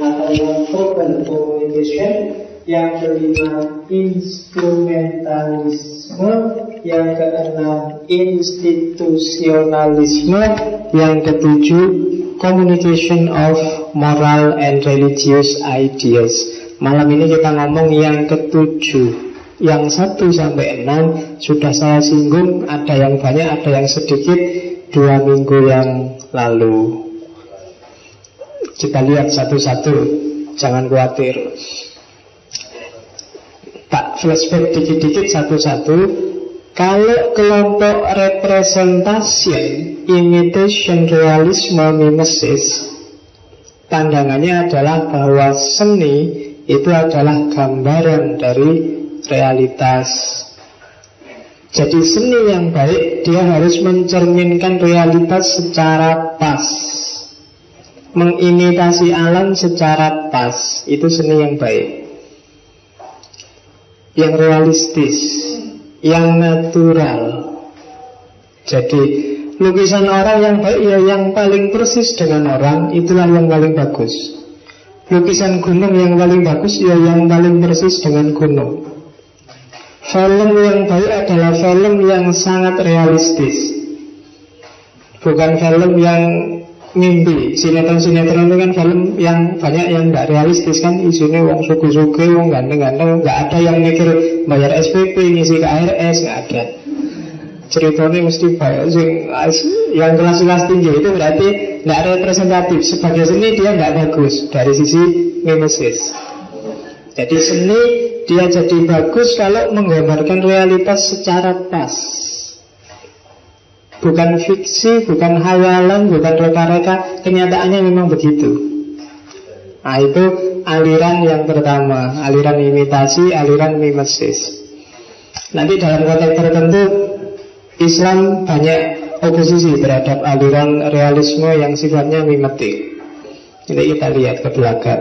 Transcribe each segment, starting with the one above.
atau verbal communication. Yang kelima, instrumentalisme. Yang keenam, institusionalisme. Yang ketujuh, communication of moral and religious ideas. Malam ini kita ngomong yang ketujuh. Yang 1 sampai 6 sudah saya singgung, ada yang banyak, ada yang sedikit 2 minggu yang lalu. Kita lihat satu-satu, jangan khawatir. Tak flashback dikit-dikit satu-satu. Kalau kelompok representation, imitation, realisme, mimesis, pandangannya adalah bahwa seni itu adalah gambaran dari realitas. Jadi seni yang baik, dia harus mencerminkan realitas secara pas, mengimitasi alam secara pas. Itu seni yang baik, yang realistis, yang natural. Jadi lukisan orang yang baik ya yang paling persis dengan orang, itulah yang paling bagus. Lukisan gunung yang paling bagus ya yang paling persis dengan gunung. Film yang baik adalah film yang sangat realistis, bukan film yang mimpi. Sinetron-sinetron itu kan film yang banyak yang tidak realistis kan. Isinya wong suku-suku, wong ganteng-ganteng, nggak ada yang mikir bayar SPP, ngisi KRS, nggak ada. Ceritanya mesti bayar yang kelas-kelas tinggi. Itu berarti tidak representatif. Sebagai seni dia tidak bagus dari sisi mimesis. Jadi seni dia jadi bagus kalau menggambarkan realitas secara pas, bukan fiksi, bukan hayalan, bukan reka-reka. Kenyataannya memang begitu. Nah itu aliran yang pertama, aliran imitasi, aliran mimesis. Nanti dalam konteks tertentu Islam banyak oposisi terhadap aliran realisme yang sifatnya mimetik. Jadi kita lihat ke belakang.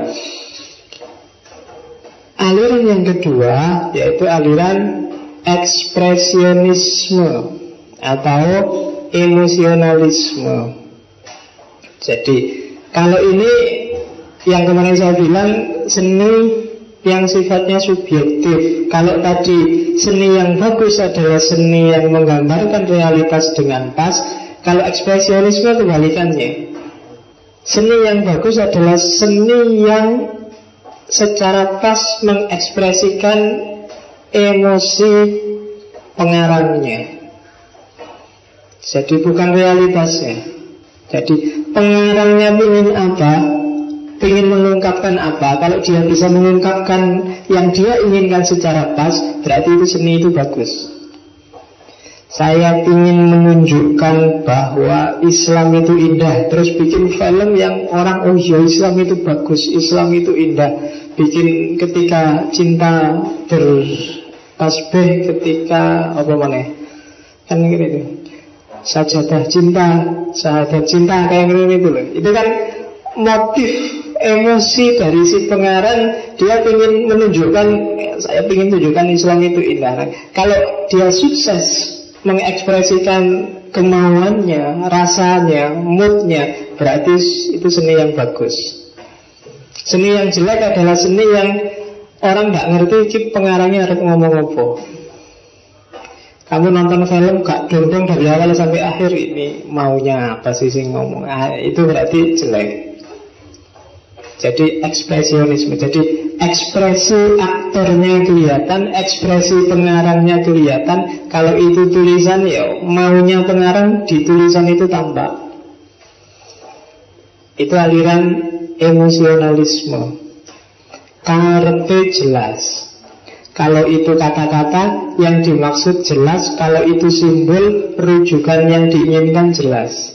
Aliran yang kedua yaitu aliran ekspresionisme atau emosionalisme. Jadi kalau ini yang kemarin saya bilang seni yang sifatnya subjektif. Kalau tadi seni yang bagus adalah seni yang menggambarkan realitas dengan pas, kalau ekspresionisme kebalikannya. Seni yang bagus adalah seni yang secara pas mengekspresikan emosi pengarangnya. Jadi bukan realitasnya. Jadi pengarangnya ingin apa, ingin mengungkapkan apa. Kalau dia bisa mengungkapkan yang dia inginkan secara pas, berarti itu seni itu bagus. Saya ingin menunjukkan bahwa Islam itu indah, terus bikin film yang orang, oh iya Islam itu bagus, Islam itu indah. Bikin ketika cinta bertasbih, ketika apa mana, kan gitu. Sajadah cinta, sahadat cinta, kayak gitu loh. Itu kan motif emosi dari si pengarang. Dia ingin menunjukkan, saya ingin tunjukkan Islam itu indah. Nah, kalau dia sukses mengekspresikan kemauannya, rasanya, moodnya, berarti itu seni yang bagus. Seni yang jelek adalah seni yang orang nggak ngerti pengarangnya harus ngomong apa. Kamu nonton film gak dondong dari awal sampai akhir, ini maunya apa sih ngomong, itu berarti jelek. Jadi ekspresionisme, jadi ekspresi aktornya kelihatan, ekspresi pengarangnya kelihatan. Kalau itu tulisan ya maunya pengarang di tulisan itu tampak. Itu aliran emosionalisme. Karepe jelas. Kalau itu kata-kata yang dimaksud jelas, kalau itu simbol rujukan yang diinginkan jelas.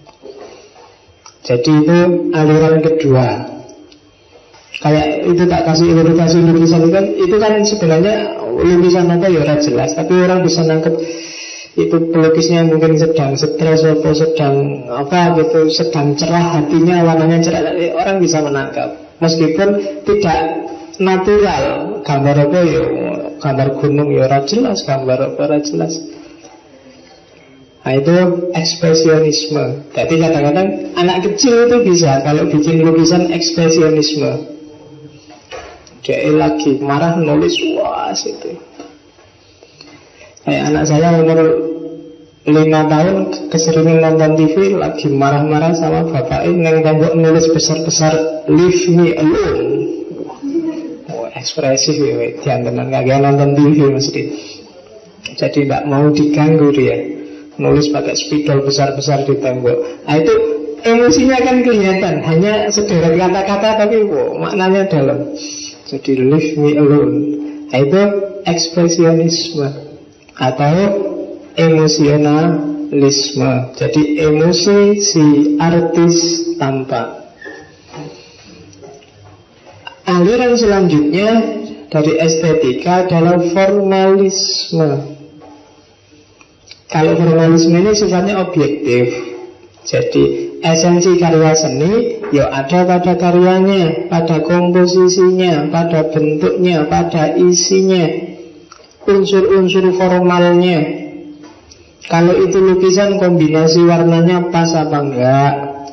Jadi itu aliran kedua. Kayak itu tak kasih ilustrasi lukisan itu kan sebenarnya lukisan apa ya ora jelas, tapi orang bisa nangkep itu pelukisnya mungkin sedang stres atau sedang apa gitu, sedang cerah hatinya, warnanya cerah, orang bisa menangkap meskipun tidak natural. Gambar apa ya, gambar gunung ya ora jelas, gambar apa ora jelas. Nah, itu ekspresionisme. Jadi kadang-kadang anak kecil itu bisa kalau bikin lukisan ekspresionisme. Dia lagi marah nulis wah itu. Kayak anak saya umur 5 tahun keseringan nonton TV, lagi marah-marah sama bapaknya yang tembok nulis besar-besar "Leave me alone". Oh, ekspresif ya, jangan kagak nonton TV mesti. Jadi tidak mau diganggu dia. Nulis pakai spidol besar-besar di tembok. Nah itu emosinya kan kelihatan, hanya sederet kata-kata tapi maknanya dalam. Jadi "leave me alone". Nah itu ekspresionisme atau emosionalisme. Jadi emosi si artis tampak. Aliran selanjutnya dari estetika adalah formalisme. Kalau formalisme ini sifatnya objektif. Jadi esensi karya seni ya ada pada karyanya, pada komposisinya, pada bentuknya, pada isinya, unsur-unsur formalnya. Kalau itu lukisan, kombinasi warnanya pas apa enggak,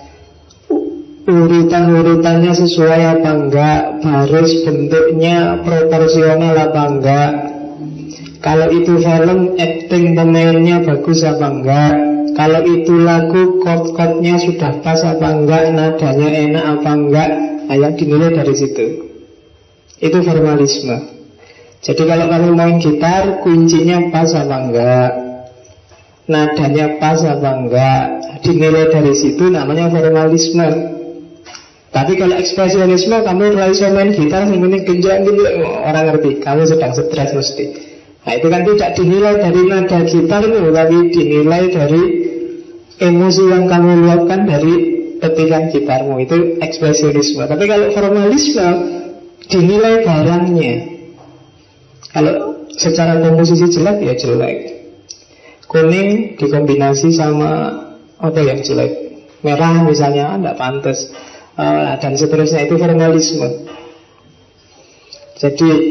urutan-urutannya sesuai apa enggak, baris bentuknya proporsional apa enggak. Kalau itu film, acting pemainnya bagus apa enggak. Kalau itu lagu, chord-chordnya sudah pas apa enggak, nadanya enak apa enggak. Nah, yang dinilai dari situ. Itu formalisme. Jadi kalau kamu main gitar, kuncinya pas apa enggak, nadanya pas apa enggak, dinilai dari situ, namanya formalisme. Tapi kalau ekspresionisme, kamu rasa main gitar semuanya genjang-genjang, orang ngerti kamu sedang stres mesti. Nah itu kan tidak dinilai dari nada gitar itu, tapi dinilai dari emosi yang kamu luapkan dari petikan gitarmu. Itu ekspresionisme. Tapi kalau formalisme, dinilai barangnya. Kalau secara komposisi jelek ya jelek. Kuning dikombinasi sama apa yang jelek, merah misalnya tidak pantas, dan seterusnya. Itu formalisme. Jadi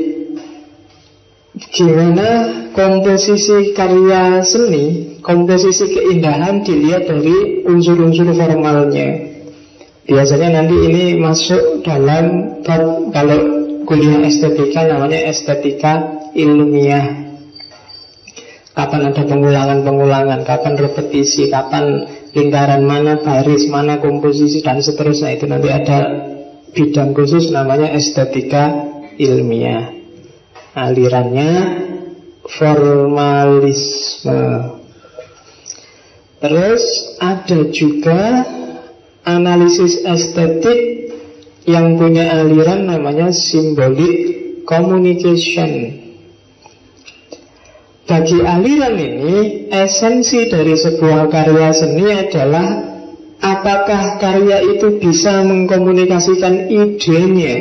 gimana komposisi karya seni, komposisi keindahan dilihat dari unsur-unsur formalnya. Biasanya nanti ini masuk dalam kalau kuliah estetika namanya estetika ilmiah. Kapan ada pengulangan-pengulangan, kapan repetisi, kapan lingkaran mana baris, mana komposisi, dan seterusnya. Itu nanti ada bidang khusus namanya estetika ilmiah. Alirannya formalisme. Terus ada juga analisis estetik yang punya aliran namanya symbolic communication. Bagi aliran ini, esensi dari sebuah karya seni adalah apakah karya itu bisa mengkomunikasikan idenya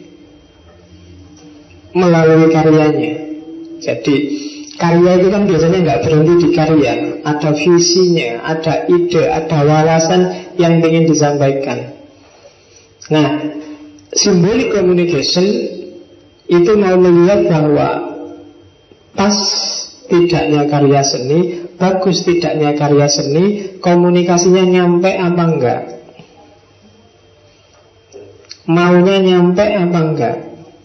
melalui karyanya. Jadi karya itu kan biasanya nggak berhenti di karya, ada visinya, ada ide, ada wawasan yang ingin disampaikan. Nah, symbolic communication itu mau melihat bahwa pas tidaknya karya seni, bagus tidaknya karya seni, komunikasinya nyampe apa enggak, maunya nyampe apa enggak.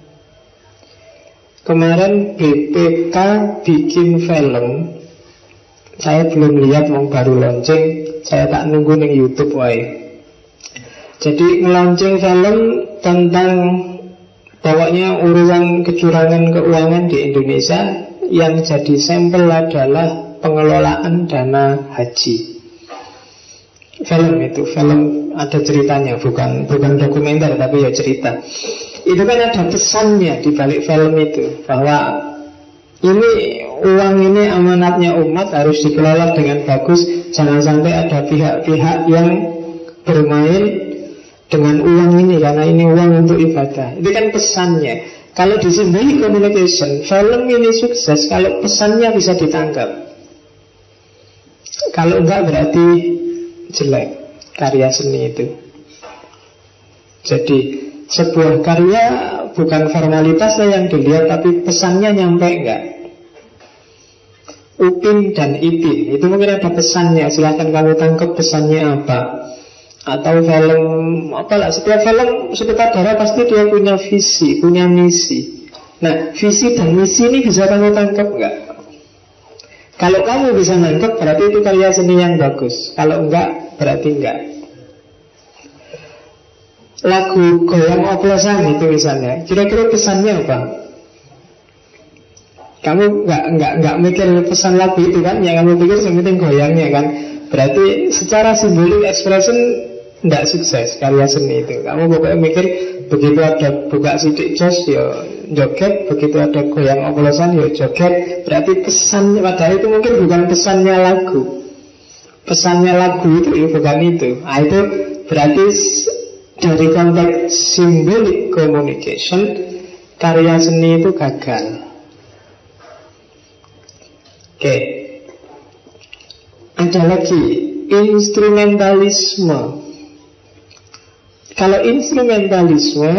Kemarin BPK bikin film, saya belum lihat, mau baru launching, saya tak nunggu nih YouTube wae. Jadi nge-launching film tentang pokoknya urusan kecurangan keuangan di Indonesia. Yang jadi sampel adalah pengelolaan dana haji. Film itu, film ada ceritanya, bukan dokumenter tapi ya cerita. Itu kan ada pesannya di balik film itu, bahwa ini uang ini amanatnya umat, harus dikelola dengan bagus. Jangan sampai ada pihak-pihak yang bermain dengan uang ini, karena ini uang untuk ibadah. Itu kan pesannya. Kalau di symbolic communication, film ini sukses kalau pesannya bisa ditangkap. Kalau enggak berarti jelek karya seni itu. Jadi sebuah karya bukan formalitasnya yang dilihat, tapi pesannya nyampe enggak. Upin dan Ipin. Itu mungkin ada pesannya, silahkan kamu tangkap pesannya apa. Atau film apalah, setiap film sutradara pasti dia punya visi, punya misi. Nah, visi dan misi ini bisa kamu tangkap nggak? Kalau kamu bisa nangkep berarti itu karya seni yang bagus. Kalau enggak, berarti enggak. Lagu Goyang Oplosan itu misalnya, kira-kira pesannya apa? Kamu enggak mikir pesan lagu itu kan? Yang kamu pikir sementing goyangnya kan? Berarti secara simbolik expression enggak sukses karya seni itu. Kamu pokoknya mikir begitu ada buka sidik jos ya joget, begitu ada goyang oplosan ya joget. Berarti pesan, padahal itu mungkin bukan pesannya lagu. Pesannya lagu itu ya bukan itu. Nah, itu berarti dari konteks symbolic communication karya seni itu gagal. Oke. Ada lagi instrumentalisme. Kalau instrumentalisme,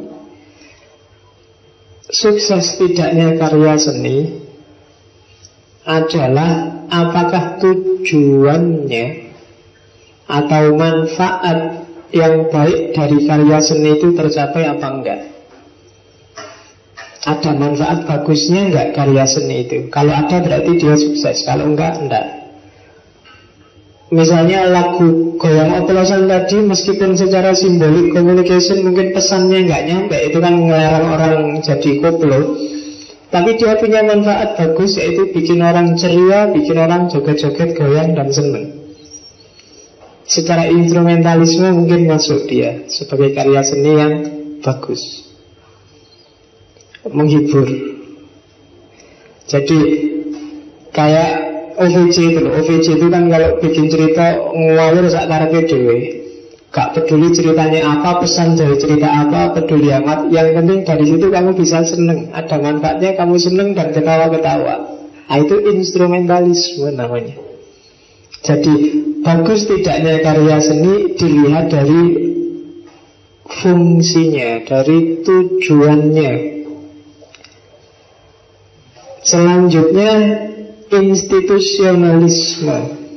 sukses tidaknya karya seni adalah apakah tujuannya atau manfaat yang baik dari karya seni itu tercapai apa enggak. Ada manfaat bagusnya enggak karya seni itu? Kalau ada berarti dia sukses, kalau enggak. Misalnya lagu Goyang Oplosan tadi, meskipun secara simbolik communication mungkin pesannya nggak nyampe, itu kan ngelarang orang jadi koplo, tapi dia punya manfaat bagus, yaitu bikin orang ceria, bikin orang joget-joget goyang dan seneng. Secara instrumentalisme mungkin masuk dia sebagai karya seni yang bagus, menghibur. Jadi kayak OVJ itu loh. OVJ itu kan kalau bikin cerita ngawur sak karepe dhewe. Gak peduli ceritanya apa, pesan dari cerita apa, peduli amat. Yang penting dari situ kamu bisa seneng, ada manfaatnya, kamu seneng dan ketawa-ketawa. Nah, itu instrumentalisme namanya. Jadi bagus tidaknya karya seni dilihat dari fungsinya, dari tujuannya. Selanjutnya institusionalisme.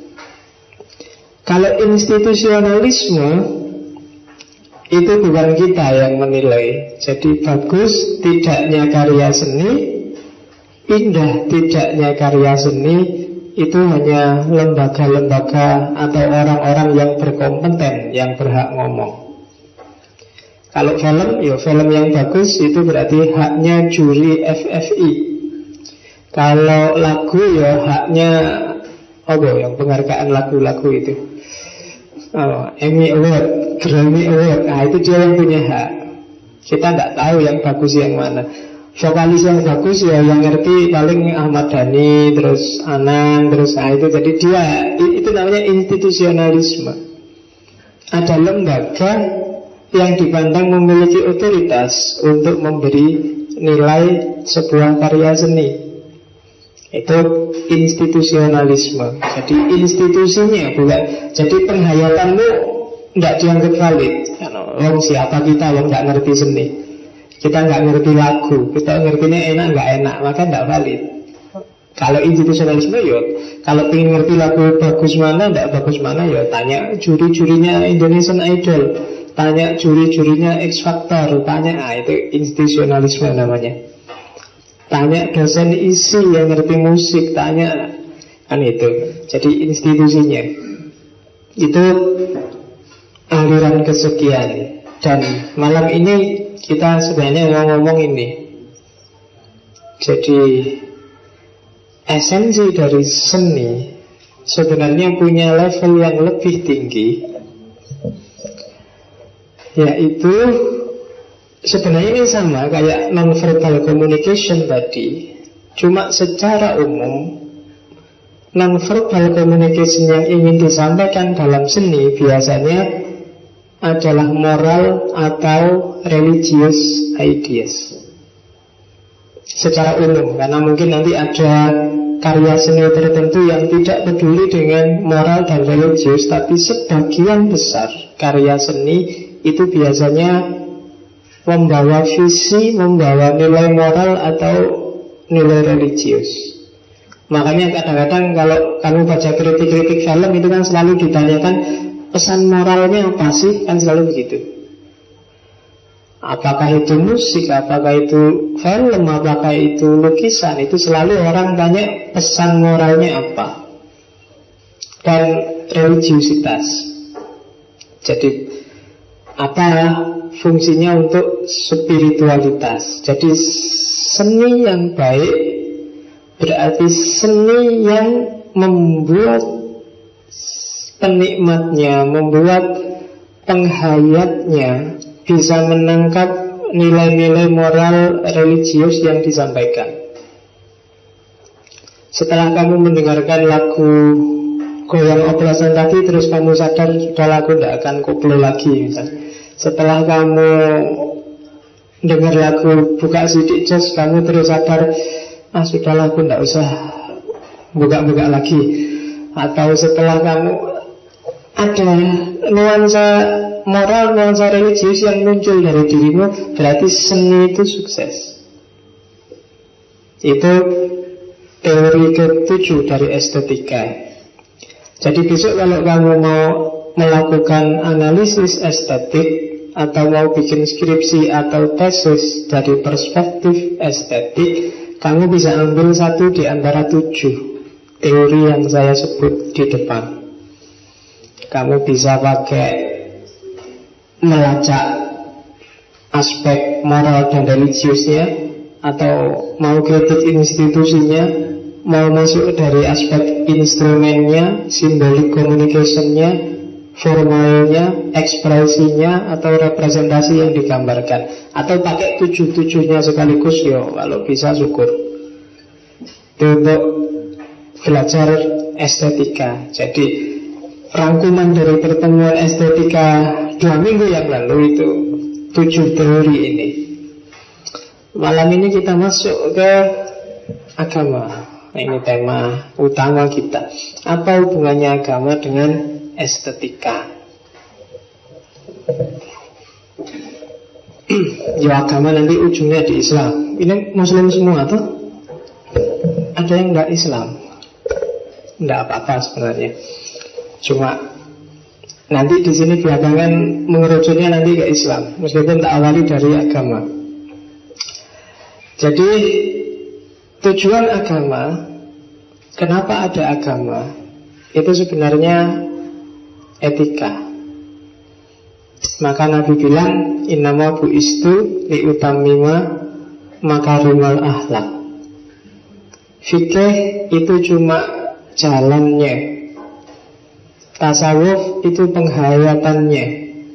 Kalau institusionalisme itu bukan kita yang menilai. Jadi bagus tidaknya karya seni, indah tidaknya karya seni, itu hanya lembaga-lembaga atau orang-orang yang berkompeten yang berhak ngomong. Kalau film, ya film yang bagus itu berarti haknya juri FFI. Kalau lagu ya haknya yang penghargaan lagu-lagu itu, Emmy Award, Grammy Award. Nah, itu dia yang punya hak. Kita nggak tahu yang bagus yang mana. Vokalis yang bagus ya yang ngerti paling Ahmad Dhani, terus Anang, terus itu. Jadi dia, itu namanya institusionalisme. Ada lembaga yang dipandang memiliki otoritas untuk memberi nilai sebuah karya seni. Itu institusionalisme. Jadi institusinya bukan. Jadi penghayatanmu tidak dianggap valid. Siapa kita yang tidak ngerti seni? Kita nggak ngerti lagu, kita ngertinya enak nggak enak, maka tidak valid. Kalau institusionalisme ya, kalau ingin ngerti lagu bagus mana, tidak bagus mana, ya tanya juri-jurinya Indonesian Idol, tanya juri-jurinya X Factor, tanya, itu institusionalisme namanya. Tanya dosen isi yang ngerti musik, tanya, kan itu. Jadi institusinya itu aliran kesekian. Dan malam ini kita sebenarnya mau ngomong ini. Jadi esensi dari seni sebenarnya punya level yang lebih tinggi, yaitu sebenarnya ini sama kayak non-verbal communication tadi. Cuma secara umum non-verbal communication yang ingin disampaikan dalam seni biasanya adalah moral atau religious ideas secara umum. Karena mungkin nanti ada karya seni tertentu yang tidak peduli dengan moral dan religius, tapi sebagian besar karya seni itu biasanya membawa visi, membawa nilai moral atau nilai religius. Makanya kadang-kadang kalau kamu baca kritik-kritik film itu kan selalu ditanyakan pesan moralnya apa sih, kan selalu begitu. Apakah itu musik, apakah itu film, apakah itu lukisan, itu selalu orang tanya pesan moralnya apa. Dan religiusitas. Jadi apa fungsinya untuk spiritualitas. Jadi seni yang baik berarti seni yang membuat penikmatnya, membuat penghayatnya bisa menangkap nilai-nilai moral religius yang disampaikan. Setelah kamu mendengarkan lagu goyang oplosan tadi, terus kamu sadar sudah lagu tidak akan koplo lagi misalnya. Setelah kamu dengar lagu buka sidik jos, kamu terus sadar sudahlah aku tidak usah buka-buka lagi. Atau setelah kamu ada nuansa moral, nuansa religius yang muncul dari dirimu, berarti seni itu sukses. Itu teori ke-7 dari estetika. Jadi besok kalau kamu mau melakukan analisis estetik atau mau bikin skripsi atau tesis dari perspektif estetik, kamu bisa ambil satu di antara 7 teori yang saya sebut di depan. Kamu bisa pakai melacak aspek moral dan religiusnya, atau mau kritik institusinya, mau masuk dari aspek instrumennya, simbolik communicationnya, formalnya, ekspresinya, atau representasi yang digambarkan, atau pakai 7-7-nya sekaligus. Yo, kalau bisa syukur. Itu untuk belajar estetika. Jadi rangkuman dari pertemuan estetika 2 minggu yang lalu itu 7 teori ini. Malam ini kita masuk ke agama. Nah, ini tema utama kita. Apa hubungannya agama dengan estetika? Ya, agama nanti ujungnya di Islam. Ini Muslim semua tuh? Ada yang enggak Islam? Enggak apa-apa sebenarnya. Cuma nanti di sini belakangan mengerucutnya nanti ke Islam, meskipun tak awali dari agama. Jadi tujuan agama, kenapa ada agama, itu sebenarnya etika. Maka Nabi bilang, innama bu'istu liutammima makarimal akhlak. Fikih itu cuma jalannya, tasawuf itu penghayatannya.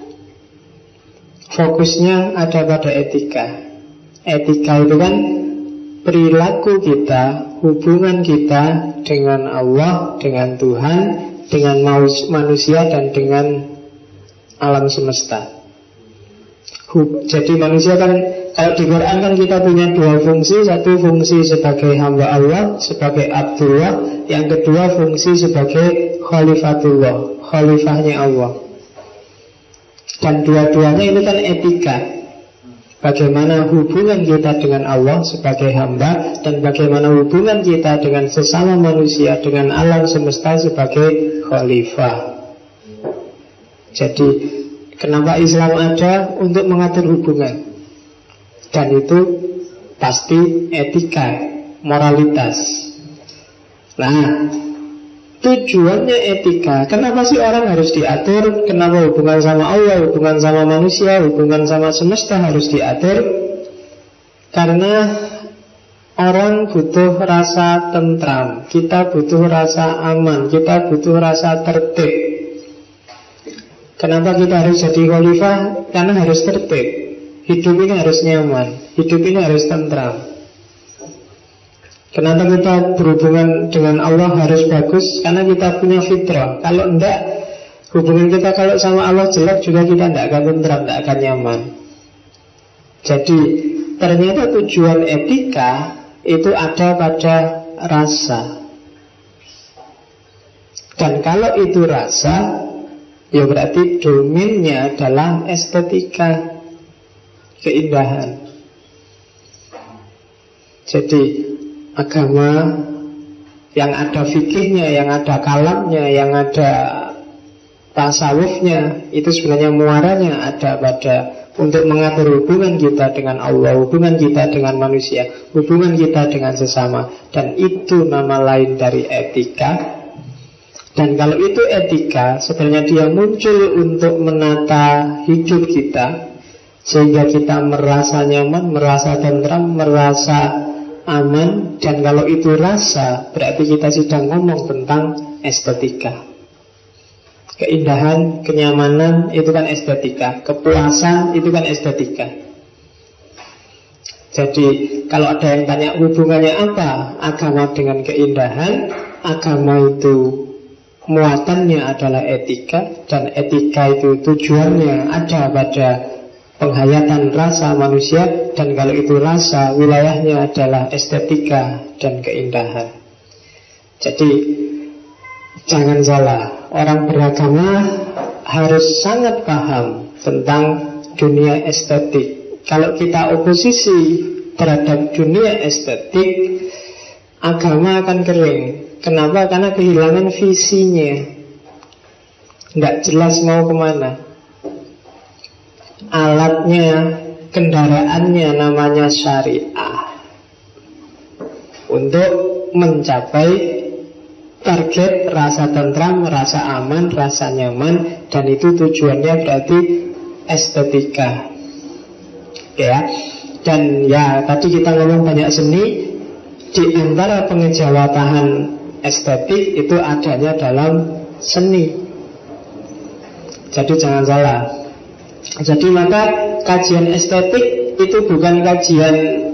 Fokusnya ada pada etika. Etika itu kan perilaku kita, hubungan kita dengan Allah, dengan Tuhan, dengan manusia, dan dengan alam semesta. Jadi manusia kan, kalau di Quran kan kita punya 2 fungsi. Satu fungsi sebagai hamba Allah, sebagai Abdullah. Yang kedua fungsi sebagai Khalifatullah, khalifahnya Allah. Dan dua-duanya ini kan etika. Bagaimana hubungan kita dengan Allah sebagai hamba, dan bagaimana hubungan kita dengan sesama manusia, dengan alam semesta sebagai khalifah. Jadi kenapa Islam ada? Untuk mengatur hubungan. Dan itu pasti etika, moralitas. Nah, tujuannya etika. Kenapa sih orang harus diatur? Kenapa hubungan sama Allah, hubungan sama manusia, hubungan sama semesta harus diatur? Karena orang butuh rasa tentram, kita butuh rasa aman, kita butuh rasa tertib. Kenapa kita harus jadi khalifah? Karena harus tertib. Hidup ini harus nyaman, hidup ini harus tentram. Kenapa kita berhubungan dengan Allah harus bagus? Karena kita punya fitrah. Kalau enggak, hubungan kita kalau sama Allah jelek juga, kita enggak akan tentram, enggak akan nyaman. Jadi ternyata tujuan etika itu ada pada rasa. Dan kalau itu rasa, ya berarti domainnya adalah estetika, keindahan. Jadi agama yang ada fikihnya, yang ada kalamnya, yang ada tasawufnya, itu sebenarnya muaranya ada pada untuk mengatur hubungan kita dengan Allah, hubungan kita dengan manusia, hubungan kita dengan sesama. Dan itu nama lain dari etika. Dan kalau itu etika, sebenarnya dia muncul untuk menata hidup kita, sehingga kita merasa nyaman, merasa tentram, merasa aman. Dan kalau itu rasa, berarti kita sedang ngomong tentang estetika. Keindahan, kenyamanan, itu kan estetika. Kepuasan, itu kan estetika. Jadi kalau ada yang tanya hubungannya apa agama dengan keindahan, agama itu muatannya adalah etika, dan etika itu tujuannya ada pada penghayatan rasa manusia. Dan kalau itu rasa, wilayahnya adalah estetika dan keindahan. Jadi jangan salah, orang beragama harus sangat paham tentang dunia estetik. Kalau kita oposisi terhadap dunia estetik, agama akan kering. Kenapa? Karena kehilangan visinya, tidak jelas mau kemana. Alatnya, kendaraannya namanya syariah, untuk mencapai target rasa tentram, rasa aman, rasa nyaman. Dan itu tujuannya berarti estetika, ya. Dan ya tadi kita ngomong banyak seni. Di antara pengejawatahan estetik itu adanya dalam seni. Jadi jangan salah. Jadi maka kajian estetik itu bukan kajian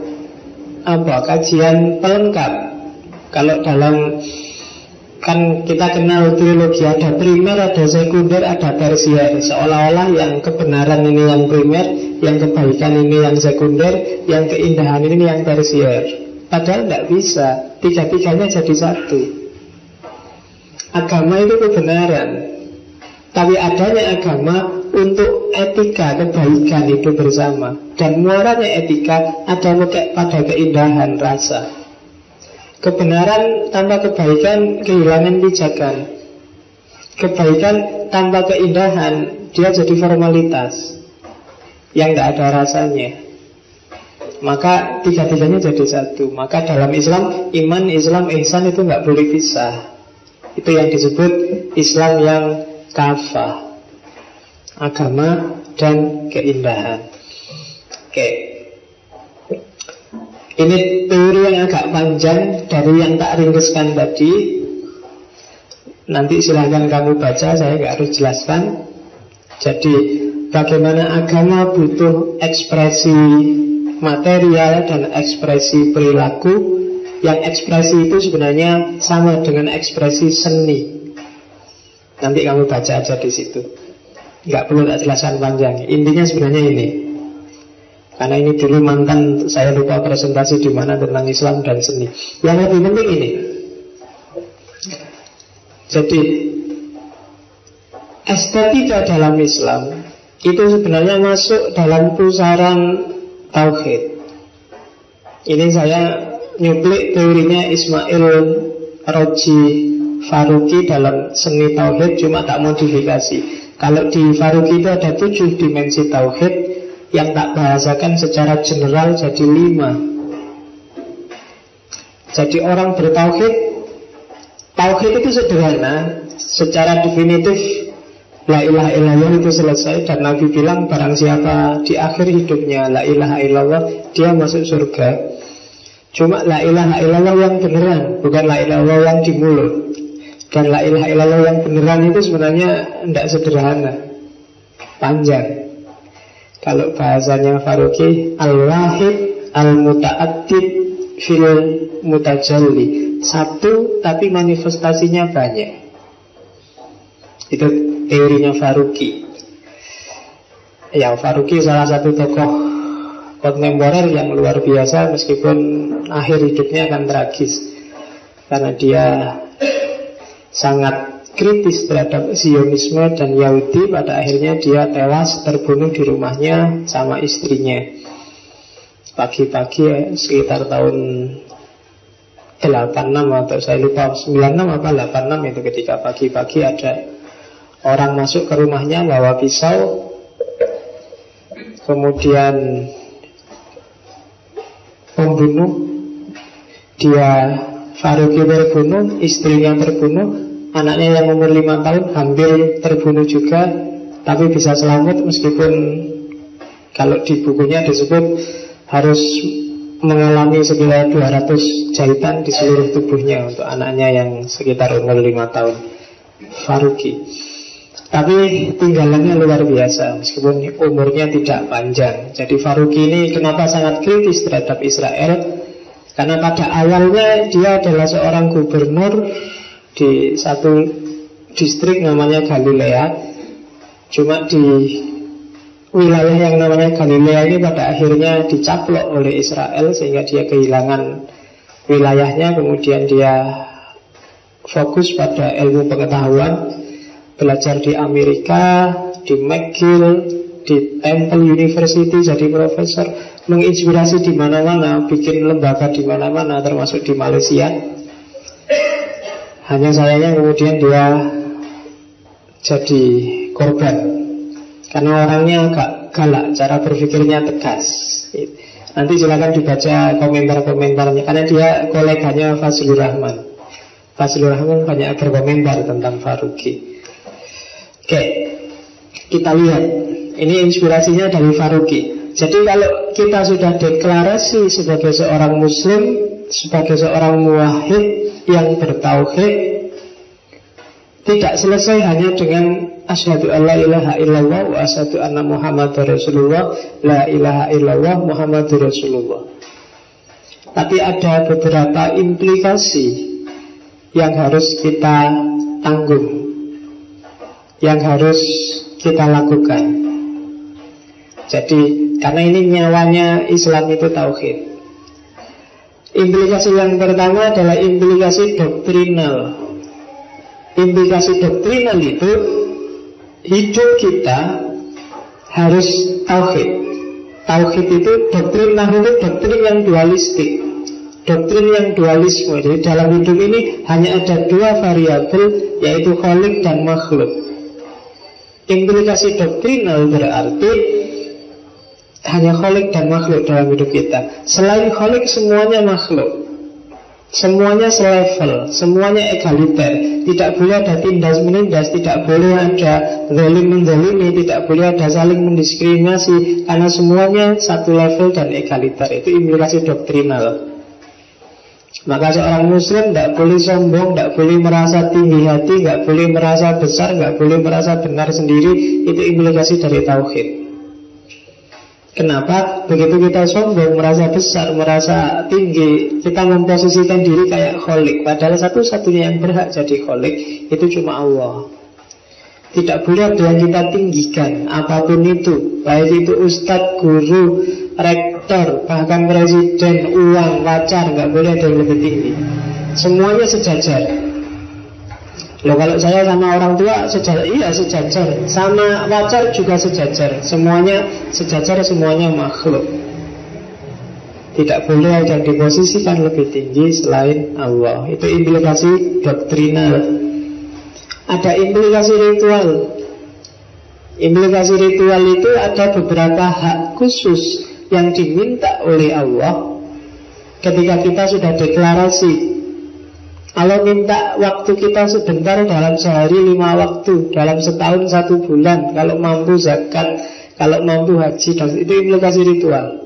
kajian pelengkap. Kalau dalam, kan kita kenal trilogi, ada primer, ada sekunder, ada tersier. Seolah-olah yang kebenaran ini yang primer, yang kebaikan ini yang sekunder, yang keindahan ini yang tersier. Padahal tidak bisa, tiga-tiganya jadi satu. Agama itu kebenaran, tapi adanya agama untuk etika, kebaikan hidup bersama. Dan muaranya etika ada pada keindahan rasa. Kebenaran tanpa kebaikan kehilangan pijakan. Kebaikan tanpa keindahan dia jadi formalitas yang tidak ada rasanya. Maka tiga-tiganya jadi satu. Maka dalam Islam, iman, Islam, ihsan itu nggak boleh pisah. Itu yang disebut Islam yang kafah, agama dan keindahan. Oke. Ini teori yang agak panjang dari yang tak ringkeskan tadi. Nanti silahkan kamu baca, saya nggak harus jelaskan. Jadi bagaimana agama butuh ekspresi material dan ekspresi perilaku. Yang ekspresi itu sebenarnya sama dengan ekspresi seni. Nanti kamu baca aja di situ, nggak perlu tak jelaskan panjang. Intinya sebenarnya ini, karena ini dulu mantan saya lupa presentasi di mana tentang Islam dan seni. Yang lebih penting ini, jadi estetika dalam Islam itu sebenarnya masuk dalam pusaran tauhid. Ini saya nyuplik teorinya Ismail Roji Faruqi dalam seni tauhid, cuma tak modifikasi. Kalau di Faruqi itu ada 7 dimensi tauhid, yang tak bahasakan secara general jadi 5. Jadi orang bertauhid, tauhid itu sederhana. Secara definitif la ilaha illallah itu selesai. Dan Nabi bilang barang siapa di akhir hidupnya la ilaha illallah, dia masuk surga. Cuma la ilaha illallah yang beneran, bukan la ilaha illallah yang di mulut. Dan la ilaha illallah yang beneran itu sebenarnya tidak sederhana, panjang. Kalau bahasanya Faruqi, al-wahid al-muta'addid fil mutajalli, satu tapi manifestasinya banyak. Itu teorinya Faruqi. Ya, Faruqi salah satu tokoh kontemporer yang luar biasa, meskipun akhir hidupnya akan tragis karena dia sangat kritis terhadap Zionisme dan Yahudi. Pada akhirnya dia tewas terbunuh di rumahnya sama istrinya pagi-pagi sekitar tahun 86 atau saya lupa 96 apa 86 itu, ketika pagi-pagi ada orang masuk ke rumahnya bawa pisau, kemudian membunuh dia. Faruqi terbunuh, istrinya terbunuh, anaknya yang umur 5 tahun hampir terbunuh juga, tapi bisa selamat meskipun kalau di bukunya disebut harus mengalami sekitar 200 jahitan di seluruh tubuhnya untuk anaknya yang sekitar umur 5 tahun, Faruqi. Tapi tinggalannya luar biasa meskipun umurnya tidak panjang. Jadi Faruqi ini kenapa sangat kritis terhadap Israel? Karena pada awalnya dia adalah seorang gubernur di satu distrik namanya Galilea. Cuma di wilayah yang namanya Galilea ini pada akhirnya dicaplok oleh Israel sehingga dia kehilangan wilayahnya. Kemudian dia fokus pada ilmu pengetahuan, belajar di Amerika, di McGill, di Temple University jadi profesor, menginspirasi di mana-mana, bikin lembaga di mana-mana, termasuk di Malaysia. Hanya sayangnya kemudian dia jadi korban karena orangnya agak galak, cara berpikirnya tegas. Nanti silakan dibaca komentar-komentarnya, karena dia koleganya Fazlur Rahman. Fazlur Rahman banyak berkomentar tentang Faruqi. Oke, kita lihat. Ini inspirasinya dari Faruqi. Jadi kalau kita sudah deklarasi sebagai seorang muslim, sebagai seorang muwahhid yang bertauhid, tidak selesai hanya dengan asyhadu alla ilaha illallah wa asyhadu anna muhammadar rasulullah, la ilaha illallah muhammadur rasulullah. Tapi ada beberapa implikasi yang harus kita tanggung, yang harus kita lakukan. Jadi karena ini nyawanya Islam itu tauhid. Implikasi yang pertama adalah implikasi doktrinal. Implikasi doktrinal itu hidup kita harus tauhid. Tauhid itu doktrin itu doktrin yang dualistik, doktrin yang dualisme. Jadi dalam hidup ini hanya ada dua variabel, yaitu khalik dan makhluk. Implikasi doktrinal berarti hanya khalik dan makhluk dalam hidup kita. Selain khalik semuanya makhluk, semuanya selevel, semuanya egaliter. Tidak boleh ada tindas menindas, tidak boleh ada zalim menzalimi, tidak boleh ada saling mendiskriminasi, karena semuanya satu level dan egaliter. Itu implikasi doktrinal. Maka seorang muslim tidak boleh sombong, tidak boleh merasa tinggi hati, tidak boleh merasa besar, tidak boleh merasa benar sendiri. Itu implikasi dari tauhid. Kenapa? Begitu kita sombong, merasa besar, merasa tinggi, kita memposisikan diri kayak kholik. Padahal satu-satunya yang berhak jadi kholik itu cuma Allah. Tidak boleh ada yang kita tinggikan, apapun itu, baik itu ustadz, guru, rektor, bahkan presiden, uang, pacar, nggak boleh ada yang lebih tinggi. Semuanya sejajar. Loh, kalau saya sama orang tua sejajar, iya sejajar. Sama pacar juga sejajar. Semuanya sejajar, semuanya makhluk. Tidak boleh ada yang diposisikan lebih tinggi selain Allah. Itu implikasi doktrinal. Ada implikasi ritual. Implikasi ritual itu ada beberapa hak khusus yang diminta oleh Allah ketika kita sudah deklarasi. Allah minta waktu kita sebentar dalam sehari 5 waktu, dalam setahun 1 bulan, kalau mampu zakat, kalau mampu haji, dan itu implikasi ritual.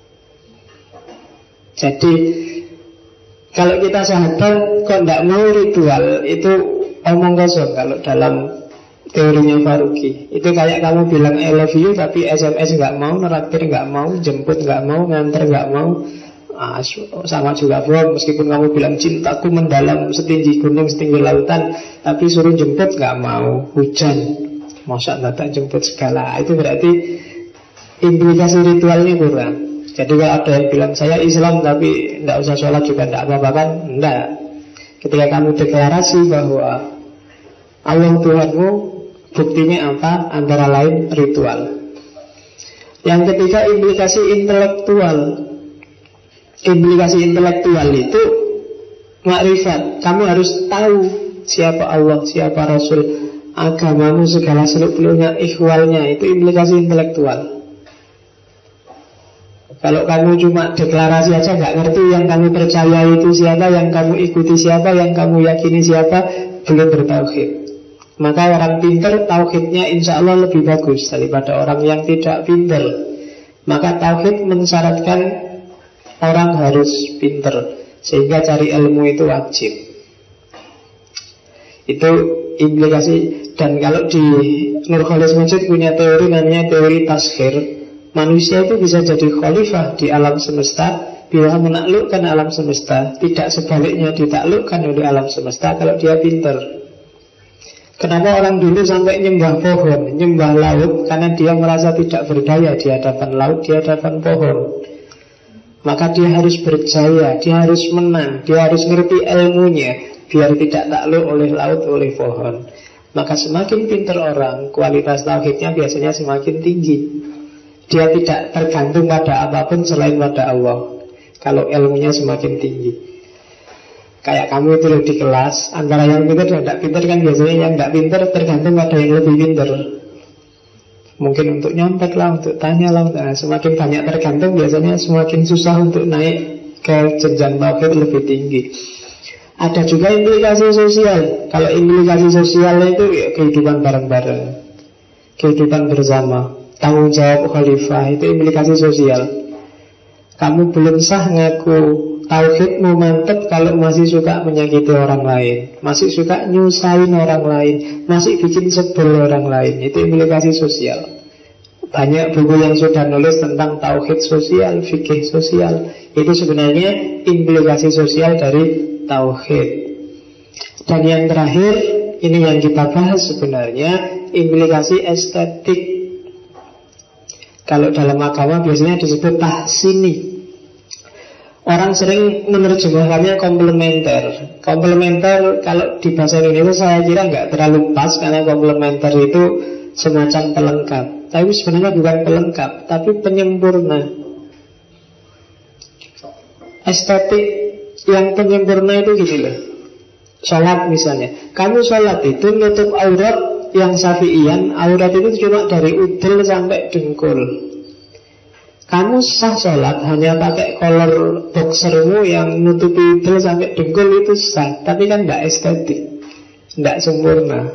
Jadi kalau kita sahabat kok tidak mau ritual, itu omong kosong kalau dalam teorinya Faruqi. Itu kayak kamu bilang I love you tapi SMS nggak mau, neraktir nggak mau, jemput nggak mau, nganter nggak mau. Sama juga bohong. Meskipun kamu bilang cintaku mendalam setinggi gunung, setinggi lautan, tapi suruh jemput nggak mau, hujan, masa nggak tak jemput segala. Itu berarti implikasi ritualnya kurang. Jadi kalau ada yang bilang saya Islam tapi nggak usah sholat juga nggak apa-apa kan? Enggak. Ketika kamu deklarasi bahwa Allah Tuhanmu, buktinya apa? Antara lain ritual. Yang ketiga implikasi intelektual. Implikasi intelektual itu makrifat. Kamu harus tahu siapa Allah, siapa Rasul, agamamu, segala seluk-beluknya, ikhwalnya. Itu implikasi intelektual. Kalau kamu cuma deklarasi aja, nggak ngerti yang kamu percaya itu siapa, yang kamu ikuti siapa, yang kamu yakini siapa, belum bertauhid. Maka orang pintar tauhidnya insya Allah lebih bagus daripada orang yang tidak pintar. Maka tauhid mensyaratkan orang harus pintar, sehingga cari ilmu itu wajib. Itu implikasi. Dan kalau di Nurcholish Majid punya teori namanya teori taskhir. Manusia itu bisa jadi khalifah di alam semesta bila menaklukkan alam semesta, tidak sebaliknya ditaklukkan oleh alam semesta kalau dia pintar. Kenapa orang dulu sampai nyembah pohon, nyembah laut? Karena dia merasa tidak berdaya di hadapan laut, di hadapan pohon. Maka dia harus berjaya, dia harus menang, dia harus ngerti ilmunya, biar tidak takluk oleh laut, oleh pohon. Maka semakin pintar orang, kualitas tauhidnya biasanya semakin tinggi. Dia tidak tergantung pada apapun selain pada Allah. Kalau ilmunya semakin tinggi. Kayak kamu itu loh di kelas, antara yang pintar dan tidak pintar kan biasanya yang tidak pintar tergantung pada yang lebih pintar. Mungkin untuk nyontek lah, untuk tanya lah. Nah, semakin banyak tergantung, biasanya semakin susah untuk naik ke jenjang tauhid lebih tinggi. Ada juga implikasi sosial. Kalau implikasi sosial itu ya, kehidupan bareng-bareng, kehidupan bersama, tanggung jawab khalifah, itu implikasi sosial. Kamu belum sah ngaku tauhidmu mantep kalau masih suka menyakiti orang lain, masih suka nyusahin orang lain, masih bikin sebel orang lain. Itu implikasi sosial. Banyak buku yang sudah nulis tentang tauhid sosial, fikih sosial. Itu sebenarnya implikasi sosial dari tauhid. Dan yang terakhir, ini yang kita bahas sebenarnya, implikasi estetik. Kalau dalam agama biasanya disebut tahsini. Orang sering menerjemahkannya komplementer. Komplementer kalau di bahasa Indonesia saya kira nggak terlalu pas, karena komplementer itu semacam pelengkap. Tapi sebenarnya bukan pelengkap, tapi penyempurna. Estetik yang penyempurna itu gini loh. Sholat misalnya, kamu sholat itu nutup aurat. Yang syafi'ian, aurat itu cuma dari udel sampai dengkul. Kamu sah sholat hanya pakai kolor boxermu yang nutupi udel sampai dengkul, itu sah. Tapi kan tidak estetik, tidak sempurna.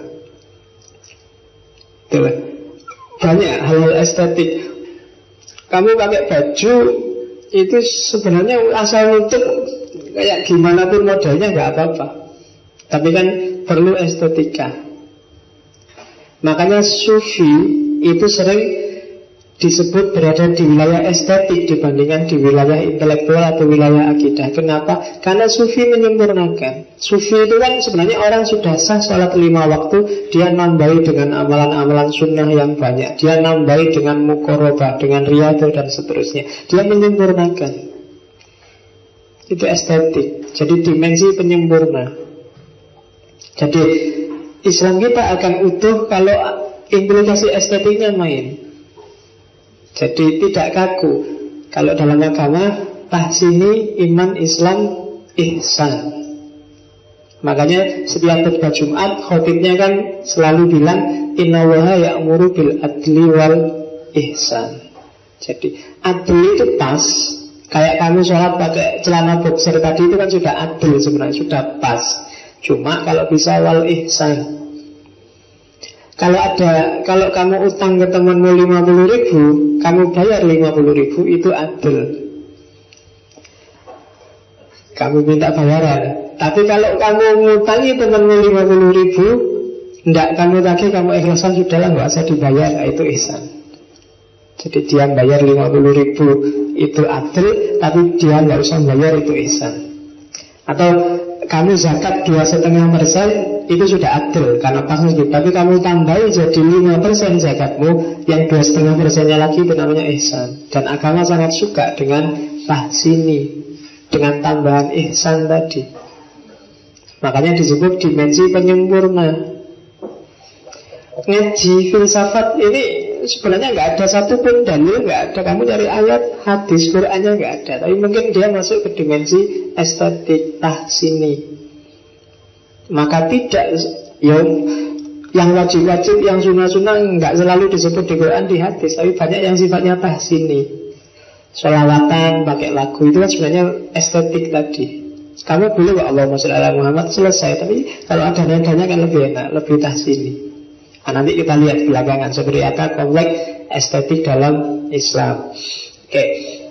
Tuh. Banyak hal-hal estetik. Kamu pakai baju itu sebenarnya asal nutup kayak gimana pun modelnya nggak apa-apa, tapi kan perlu estetika. Makanya sufi itu sering disebut berada di wilayah estetik dibandingkan di wilayah intelektual atau wilayah akidah. Kenapa? Karena sufi menyempurnakan. Sufi itu kan sebenarnya orang sudah sah sholat 5 waktu, dia nambahi dengan amalan-amalan sunnah yang banyak, dia nambahi dengan mukorobah, dengan riyadhah dan seterusnya. Dia menyempurnakan. Itu estetik. Jadi dimensi penyempurna. Jadi Islam kita akan utuh kalau implikasi estetiknya main. Jadi tidak kaku. Kalau dalam agama tahsini, iman, Islam, ihsan. Makanya setiap khutbah Jumat khotibnya kan selalu bilang innallaha ya'muru bil adli wal ihsan. Jadi adil itu pas. Kayak kamu sholat pakai celana boxer tadi itu kan sudah adil sebenarnya, sudah pas. Cuma kalau bisa wal ihsan. Kalau kamu utang ke temanmu 50.000, kamu bayar 50.000, itu adil. Kamu minta bayaran. Tapi kalau kamu ngutangi temanmu 50.000, enggak kamu tagih, kamu ikhlasan, sudahlah nggak usah dibayar, itu ihsan. Jadi dia bayar 50.000 itu adil, tapi dia nggak usah bayar, itu ihsan. Atau kamu zakat 2,5%, itu sudah adil karena pas gitu. Tapi kamu tambahin jadi 5% zakatmu, yang 2,5%-nya lagi itu namanya ihsan. Dan agama sangat suka dengan tahsini, dengan tambahan ihsan tadi. Makanya disebut dimensi penyempurna. Ngaji filsafat ini sebenarnya nggak ada satupun dalil, nggak ada. Kamu cari ayat hadis Qur'annya nggak ada. Tapi mungkin dia masuk ke dimensi estetik tahsini. Maka tidak yang wajib-wajib, yang sunnah-sunnah nggak selalu disebut di Quran, di hadis, tapi banyak yang sifatnya tahsini. Sholawatan, pakai lagu, itu kan sebenarnya estetik tadi. Kamu boleh wa Allahumma sholli ala Muhammad, selesai. Tapi kalau ada nadanya kan lebih enak, lebih tahsini. Nah, nanti kita lihat belakangan seperti apa kompleks estetik dalam Islam. Oke.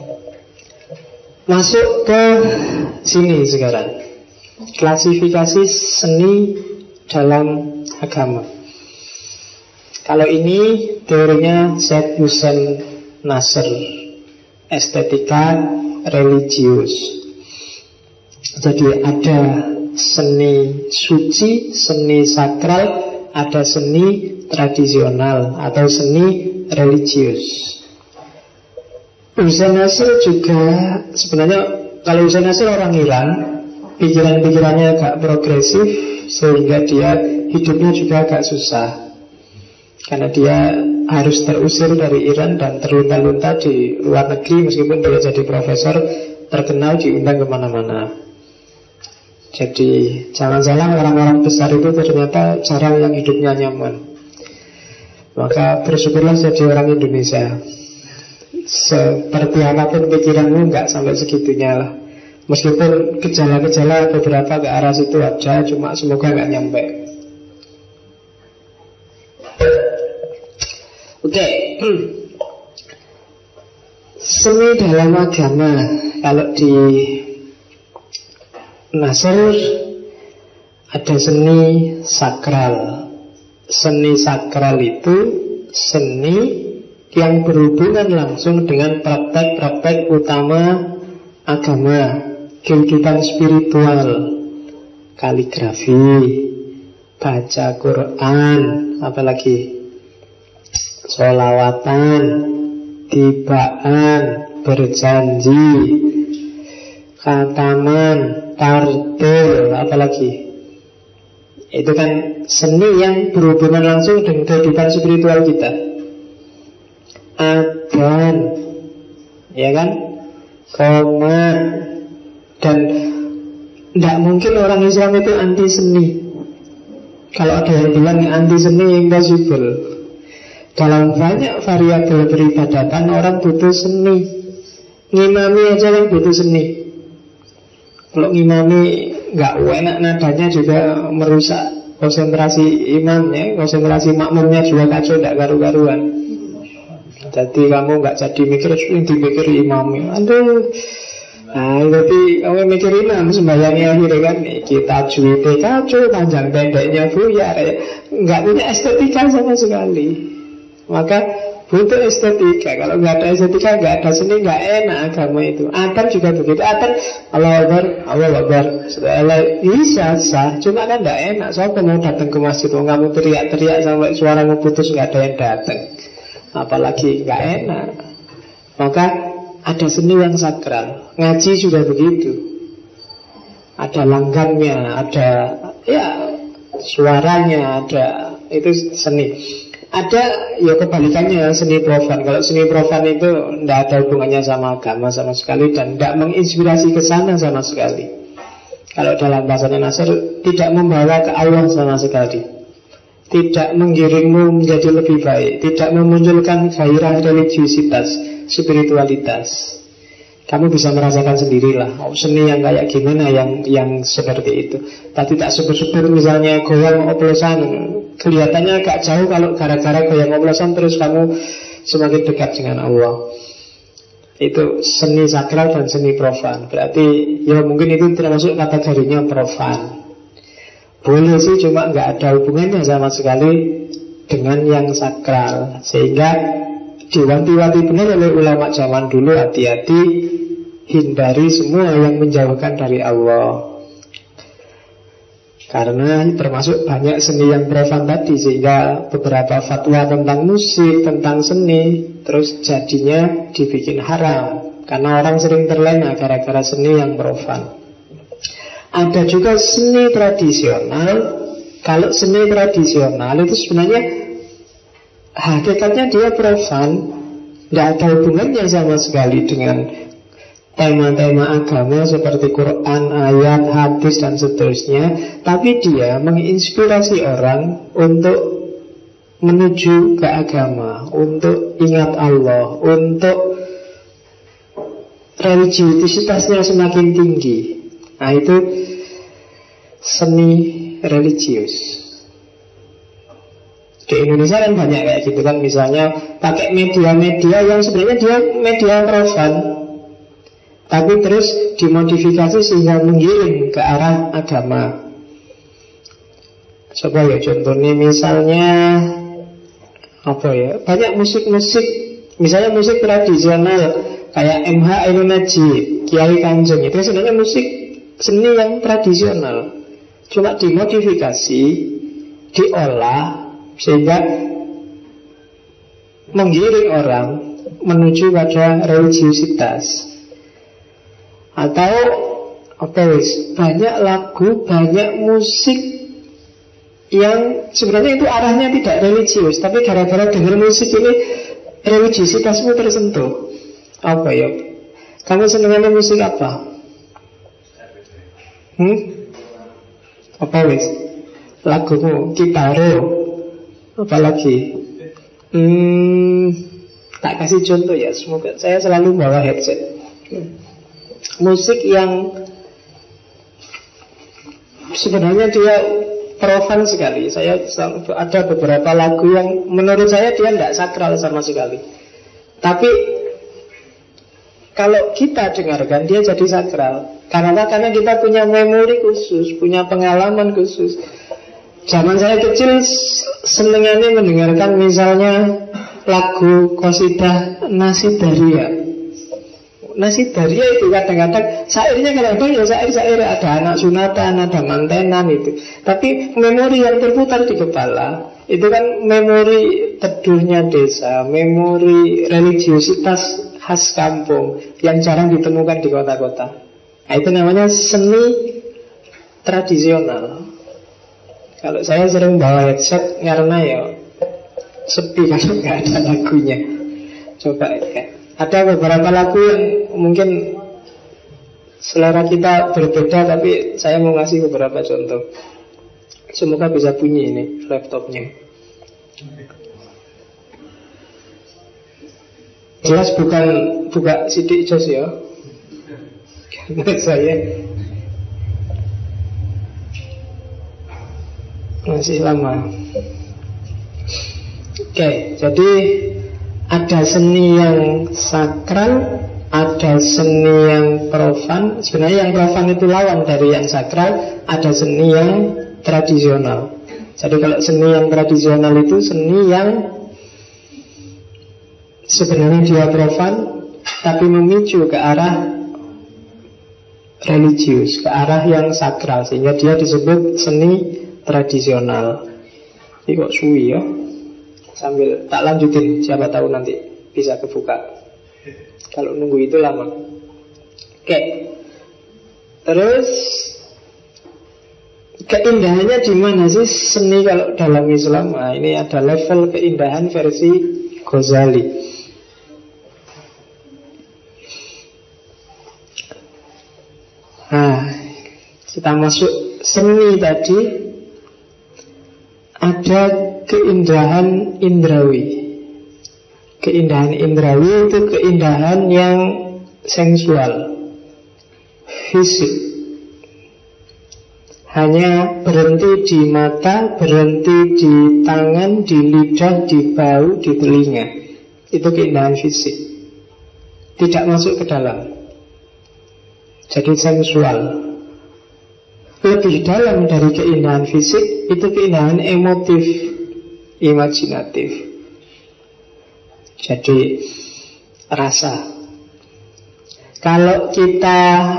Masuk ke sini sekarang. Klasifikasi seni dalam agama. Kalau ini teorinya Syed Hussein Nasr, estetika religius. Jadi ada seni suci, seni sakral, ada seni tradisional atau seni religius. Hussein Nasr juga sebenarnya, kalau Hussein Nasr orang Iran, pikiran-pikirannya agak progresif, sehingga dia hidupnya juga agak susah, karena dia harus terusir dari Iran dan terlunta-lunta di luar negeri. Meskipun dia jadi profesor terkenal, diundang kemana-mana. Jadi jangan-jangan orang-orang besar itu ternyata jarang yang hidupnya nyaman. Maka bersyukurlah jadi orang Indonesia. Seperti apapun pikiranmu, nggak sampai segitunya lah. Meskipun gejala-gejala beberapa ke arah situ ada, cuma semoga nggak nyampe. Oke. Seni dalam agama, kalau di Nasr ada seni sakral. Seni sakral itu seni yang berhubungan langsung dengan praktek-praktek utama agama, kehidupan spiritual, kaligrafi, baca Quran, apalagi sholawatan, tibaan, berjanji, khataman, tartil, apalagi. Itu kan seni yang berhubungan langsung dengan kehidupan spiritual kita. Adzan, ya kan? Koma. Dan tidak mungkin orang Islam itu anti seni. Kalau ada yang bilang anti seni, impossible. Dalam banyak variabel peribadatan orang butuh seni. Ngimami aja kan butuh seni. Kalau ngimami nggak enak, nadanya juga merusak konsentrasi imamnya, konsentrasi makmumnya juga kacau, tidak karu-karuan. Jadi kamu nggak jadi mikir, dipikir imamnya. Aduh, nah tapi kamu mikir imam sembahyangnya akhirnya kan kita juite kacau, panjang pendeknya buyar, ya. Nggak punya estetika sama sekali. Maka butuh estetika. Kalau nggak ada estetika, nggak ada seni, nggak enak agama itu. Adzan juga begitu. Adzan Allahu Akbar, Allahu Akbar, bisa sah, cuma kan nggak enak. Siapa mau datang ke masjid, kamu teriak-teriak sampai suaramu putus, nggak ada yang datang. Apalagi nggak enak. Maka ada seni yang sakral. Ngaji juga begitu. Ada langgannya, ada ya suaranya, ada itu seni. Ada ya kebalikannya, seni profan. Kalau seni profan itu tidak ada hubungannya sama agama sama sekali dan tidak menginspirasi ke sana sama sekali. Kalau dalam bahasanya Nasr, tidak membawa ke Allah sama sekali, tidak menggiringmu menjadi lebih baik, tidak memunculkan gairah religiusitas, spiritualitas. Kamu bisa merasakan sendirilah, seni yang kayak gimana, yang seperti itu. Tapi tak sebut-sebut misalnya goyang oplosan, kelihatannya agak jauh. Kalau gara-gara goyang oplosan terus kamu semakin dekat dengan Allah. Itu seni sakral dan seni profan. Berarti ya mungkin itu termasuk kategorinya profan. Boleh sih, cuma nggak ada hubungannya sama sekali dengan yang sakral. Sehingga diwanti-wanti benar oleh ulama zaman dulu, hati-hati, hindari semua yang menjauhkan dari Allah. Karena termasuk banyak seni yang profan tadi, sehingga beberapa fatwa tentang musik, tentang seni, terus jadinya dibikin haram. Karena orang sering terlena gara-gara seni yang profan. Ada juga seni tradisional. Kalau seni tradisional itu sebenarnya hakikatnya dia profan, tidak ada hubungannya sama sekali dengan tema-tema agama seperti Quran, ayat, hadis, dan seterusnya. Tapi dia menginspirasi orang untuk menuju ke agama, untuk ingat Allah, untuk religiusitasnya semakin tinggi. Nah, itu seni religius. Di Indonesia kan banyak kayak gitu kan, misalnya pakai media-media yang sebenarnya dia media profan, tapi terus dimodifikasi sehingga menggiring ke arah agama. Coba ya contohnya, misalnya apa ya, banyak musik-musik, misalnya musik tradisional kayak MH Ainun Najib, Kiai Kanjeng, itu sebenarnya musik seni yang tradisional, cuma dimodifikasi, diolah sehingga menggiring orang menuju pada religiusitas. Atau apa wis, banyak lagu, banyak musik yang sebenarnya itu arahnya tidak religius, tapi gara-gara dengar musik ini religiusitasmu tersentuh. Apa ya? Kamu senengnya musik apa? Apa wis? Lagumu Kitaro. Apalagi tak kasih contoh ya, semoga saya selalu bawa headset. Musik yang sebenarnya dia profan sekali. Saya ada beberapa lagu yang menurut saya dia tidak sakral sama sekali, tapi kalau kita dengarkan dia jadi sakral. Karena kita punya memori khusus, punya pengalaman khusus. Zaman saya kecil senengannya mendengarkan misalnya lagu qasidah Nasidaria. Nasidaria itu kadang-kadang syairnya kadang-kadang ya syair-syair, ada anak sunatan, ada mantenan itu. Tapi memori yang terputar di kepala itu kan memori teduhnya desa, memori religiusitas khas kampung yang jarang ditemukan di kota-kota. Nah, itu namanya seni tradisional. Kalau saya sering bawa headset karena ya sepi kalau nggak ada lagunya. Coba ya. Ada beberapa lagu yang mungkin selera kita berbeda, tapi saya mau ngasih beberapa contoh. Semoga bisa bunyi ini laptopnya. Jelas bukan buka sidik jos ya. Karena saya masih lama. Oke, jadi ada seni yang sakral, ada seni yang profan. Sebenarnya yang profan itu lawan dari yang sakral. Ada seni yang tradisional. Jadi kalau seni yang tradisional itu seni yang sebenarnya dia profan, tapi memicu ke arah religius, ke arah yang sakral, sehingga dia disebut seni tradisional. Ini kok suwi ya. Sambil tak lanjutin, siapa tahu nanti bisa kebuka. Kalau nunggu itu lama. Oke. Terus keindahannya di mana sih seni kalau dalam Islam? Nah, ini ada level keindahan versi Ghazali. Nah, kita masuk seni tadi. Ada keindahan indrawi. Keindahan indrawi itu keindahan yang sensual, fisik. Hanya berhenti di mata, berhenti di tangan, di lidah, di bau, di telinga. Itu keindahan fisik, tidak masuk ke dalam. Jadi sensual. Lebih dalam dari keindahan fisik itu keindahan emotif, imajinatif. Jadi rasa. Kalau kita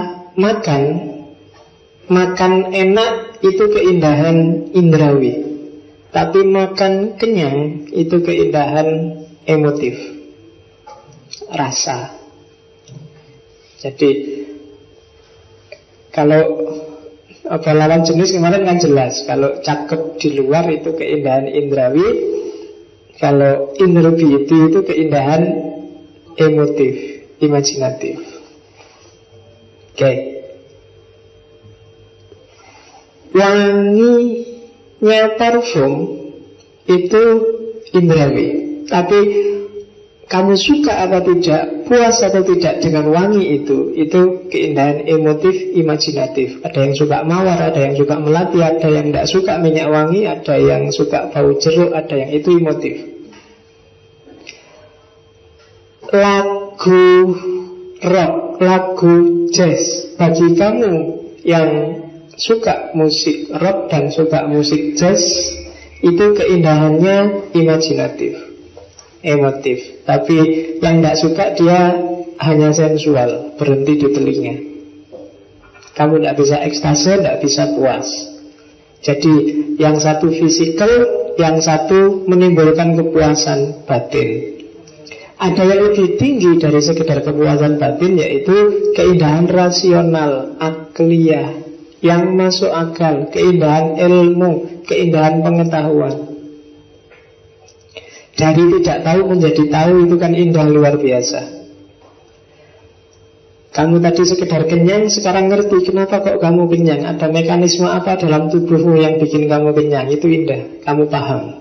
makan enak itu keindahan indrawi. Tapi makan kenyang itu keindahan emotif, rasa. Jadi kalau lawan jenis kemarin kan jelas. Kalau cakep di luar itu keindahan indrawi, Kalau inner beauty itu keindahan emotif, imajinatif. Oke. Wanginya parfum itu indrawi. Tapi kamu suka atau tidak, puas atau tidak dengan wangi itu keindahan emotif, imajinatif. Ada yang suka mawar, ada yang suka melati, ada yang tidak suka minyak wangi, ada yang suka bau jeruk, ada yang itu emotif. Lagu rock, lagu jazz, bagi kamu yang suka musik rock dan suka musik jazz, itu keindahannya imajinatif, emotif. Tapi yang tidak suka dia hanya sensual, berhenti di telinga. Kamu tidak bisa ekstase, tidak bisa puas. Jadi yang satu fisikal, yang satu menimbulkan kepuasan batin. Ada yang lebih tinggi dari sekedar kepuasan batin, yaitu keindahan rasional, akliyah, yang masuk akal, keindahan ilmu, keindahan pengetahuan. Dari tidak tahu menjadi tahu, itu kan indah luar biasa. Kamu tadi sekedar kenyang, sekarang ngerti kenapa kok kamu kenyang. Ada mekanisme apa dalam tubuhmu yang bikin kamu kenyang. Itu indah, kamu paham.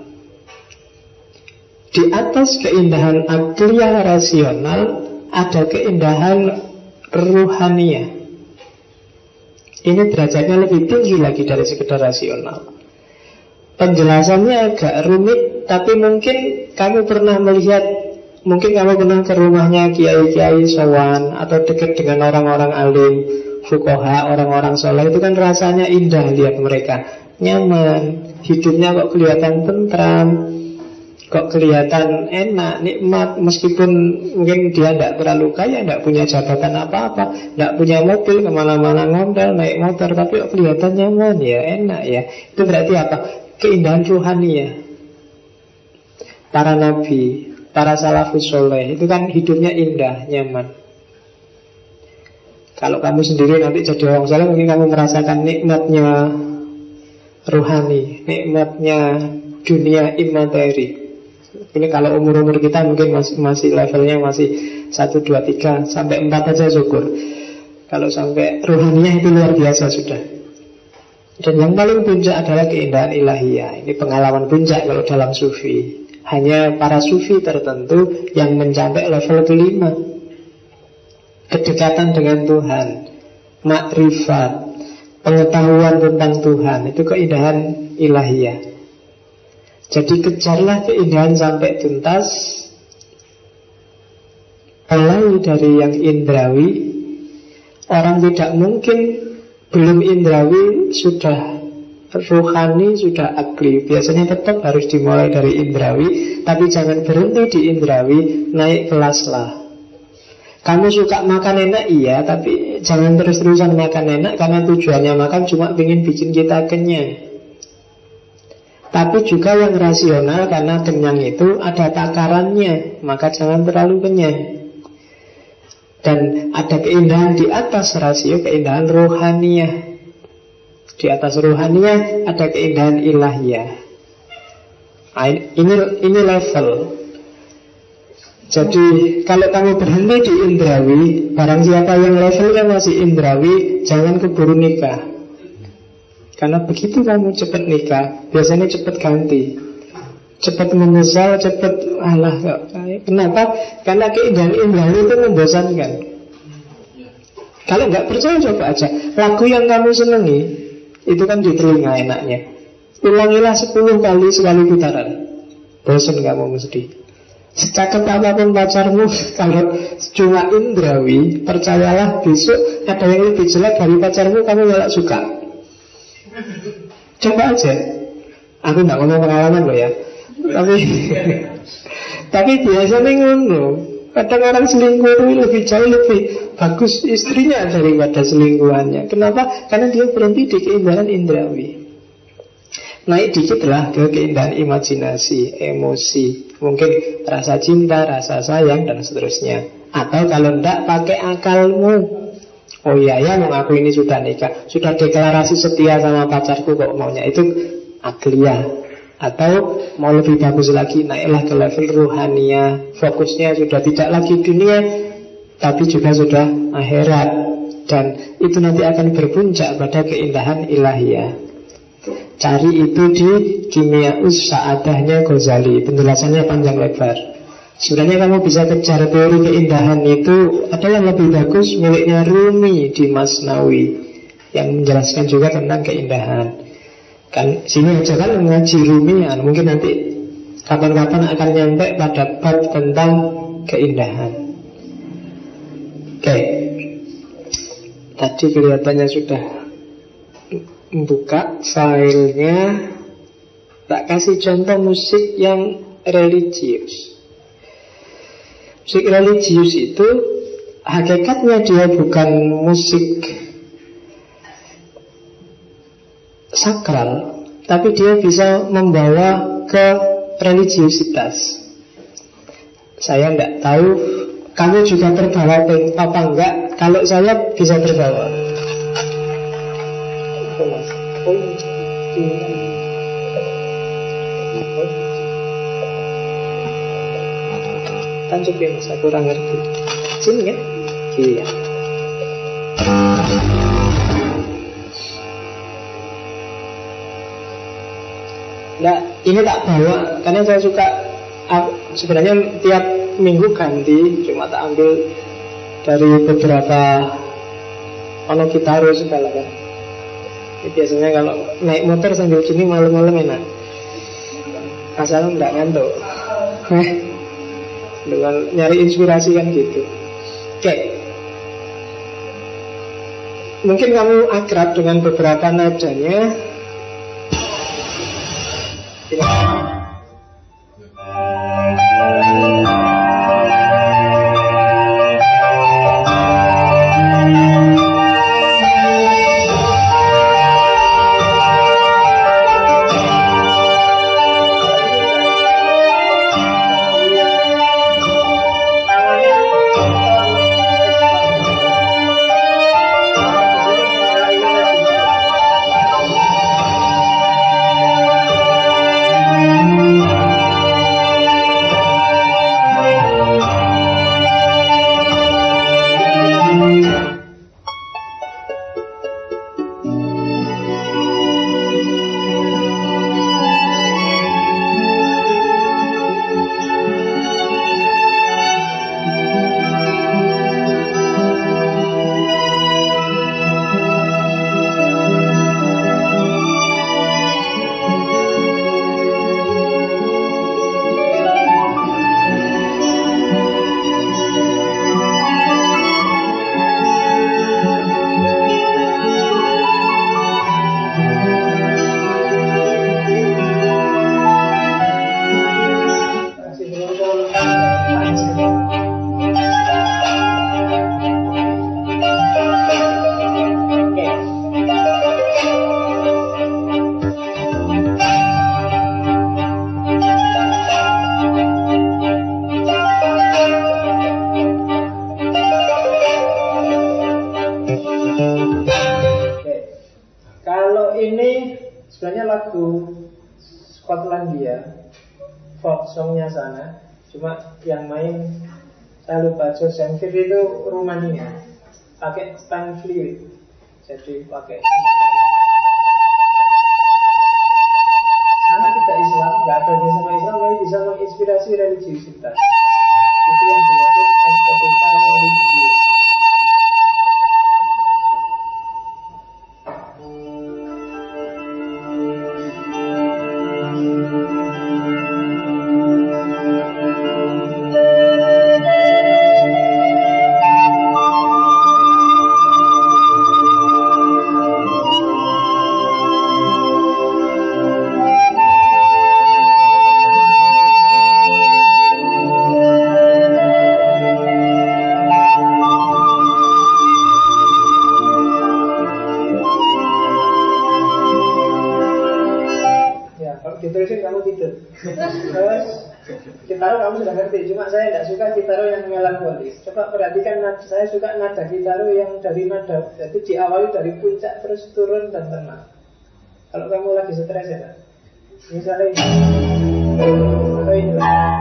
Di atas keindahan akliyah rasional, ada keindahan ruhaniyah. Ini derajatnya lebih tinggi lagi dari sekedar rasional. Penjelasannya agak rumit, tapi mungkin kamu pernah melihat, mungkin kamu pernah ke rumahnya kiai-kiai sowan, atau dekat dengan orang-orang alim, fuqaha, orang-orang soleh. Itu kan rasanya indah lihat mereka, nyaman, hidupnya kok kelihatan tentram, kok kelihatan enak, nikmat. Meskipun mungkin dia tidak terlalu kaya, tidak punya jabatan apa-apa, tidak punya mobil, kemana-mana ngondal, naik motor, tapi kok kelihatan nyaman ya, enak ya. Itu berarti apa? Keindahan ruhaniyah. Para nabi, para salafus soleh, itu kan hidupnya indah, nyaman. Kalau kamu sendiri nanti jadi orang soleh, mungkin kamu merasakan nikmatnya ruhani, nikmatnya dunia imateri. Ini kalau umur-umur kita mungkin masih levelnya masih 1, 2, 3 sampai 4 aja syukur. Kalau sampai ruhaniyah itu luar biasa sudah. Dan yang paling puncak adalah keindahan ilahiyah. Ini pengalaman puncak kalau dalam sufi. Hanya para sufi tertentu yang mencapai level kelima, kedekatan dengan Tuhan, makrifat, pengetahuan tentang Tuhan. Itu keindahan ilahiyah. Jadi kejarlah keindahan sampai tuntas. Mulai dari yang indrawi. Orang tidak mungkin belum indrawi sudah ruhani, sudah akli. Biasanya tetap harus dimulai dari indrawi. Tapi jangan berhenti di indrawi, naik kelaslah. Kamu suka makan enak, iya, tapi jangan terus-terusan makan enak, karena tujuannya makan cuma ingin bikin kita kenyang. Tapi juga yang rasional, karena kenyang itu ada takarannya, maka jangan terlalu kenyang. Dan ada keindahan di atas rasio, keindahan rohaniyah. Di atas rohaniyah ada keindahan ilahiyah. Nah, ini level. Jadi kalau kamu berhenti di indrawi, barang siapa yang levelnya masih indrawi, jangan keburu nikah. Karena begitu kamu cepat nikah, biasanya cepat ganti, cepat menyesal, cepat alah. Kenapa? Karena keindahan indrawi itu membosankan. Kalau nggak percaya coba aja. Lagu yang kamu senangi itu kan di telinga enaknya. Ulangilah 10 kali sekali putaran. Bosan kamu mesti. Secakep apapun pacarmu, kalau cuma indrawi, percayalah besok ada yang lebih jelek dari pacarmu, kamu malah suka. Coba aja. Aku nggak ngomong pengalaman loh ya. Tapi biasanya ngono. Kadang orang selingkuh itu lebih jauh lebih bagus istrinya daripada selingkuhannya. Kenapa? Karena dia berhenti di keindahan indrawi. Naik dikit lah ke keindahan imajinasi, emosi, mungkin rasa cinta, rasa sayang, dan seterusnya. Atau kalau enggak, pakai akalmu. Oh iya ya, aku ini sudah nikah, sudah deklarasi setia sama pacarku kok maunya. Itu akliyah, Atau mau lebih bagus lagi, naiklah ke level ruhania, fokusnya sudah tidak lagi dunia, tapi juga sudah akhirat. Dan itu nanti akan berpuncak pada keindahan ilahiyah. Cari itu di Kimiaus Sa'adahnya Ghazali. Penjelasannya panjang lebar. Sebenarnya kamu bisa kejar teori keindahan itu. Ada yang lebih bagus miliknya Rumi di Masnawi, yang menjelaskan juga tentang keindahan. Kan sini aja kan mengaji Rumi, mungkin nanti kapan-kapan akan nyampe pada bab tentang keindahan. Oke. Tadi kelihatannya sudah buka filenya. Tak kasih contoh musik yang religius. Musik religius itu hakikatnya dia bukan musik sakral, tapi dia bisa membawa ke religiusitas. Saya tidak tahu kamu juga terbawa apa enggak. Kalau saya bisa terbawa. Tanjukin, saya kurang ngerti. Sini ya? Iya. Nah, ini tak bawa karena saya suka. Sebenarnya tiap minggu ganti, cuma tak ambil dari beberapa ono kitaro segala kan. Ini biasanya kalau naik motor sambil gini malam-malam enak. Asal enggak ngantuk. Dengan nyari inspirasi kan gitu. Oke. Mungkin kamu akrab dengan beberapa nadanya. Songnya sana, cuma yang main saya lupa. Senfir itu Rumania, pakai Stan Fluid, jadi pakai sangat tidak Islam, nggak ada sama Islam, tapi bisa menginspirasi religiusitas. Itu yang dimaksud estetika religius. Kitaro kamu sudah ngerti, cuma saya tidak suka kitaro yang melankolis. Coba perhatikan, saya suka nada kitaro yang dari nada, jadi diawali dari puncak terus turun dan tenang. Kalau kamu lagi stres ya, Misalnya atau ini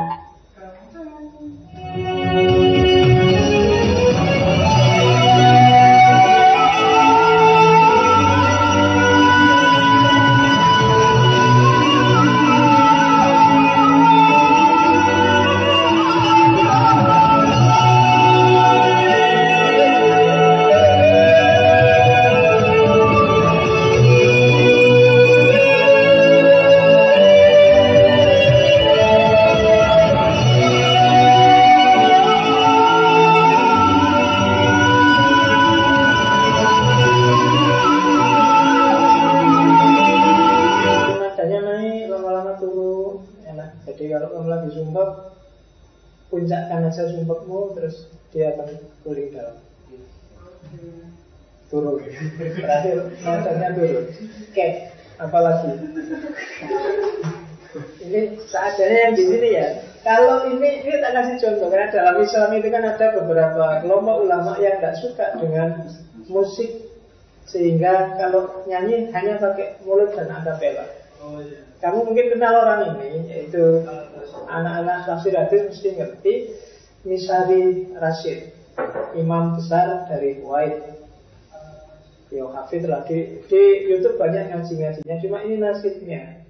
puncakkan aja sumpahmu, terus dia akan guling down, turun, terakhir nadanya turun. Oke, apalagi ini seadanya yang di sini ya. Kalau ini tak kasih contoh, karena dalam Islam itu kan ada beberapa kelompok ulama yang tidak suka dengan musik, sehingga kalau nyanyi hanya pakai mulut dan akapela. Kamu mungkin kenal orang ini, yaitu anak-anak tafsir hadis mesti ngerti, Misari Rashid, imam besar dari Kuwait. Yo hafid lah, di YouTube banyak ngaji-ngajinya, cuma ini nasibnya.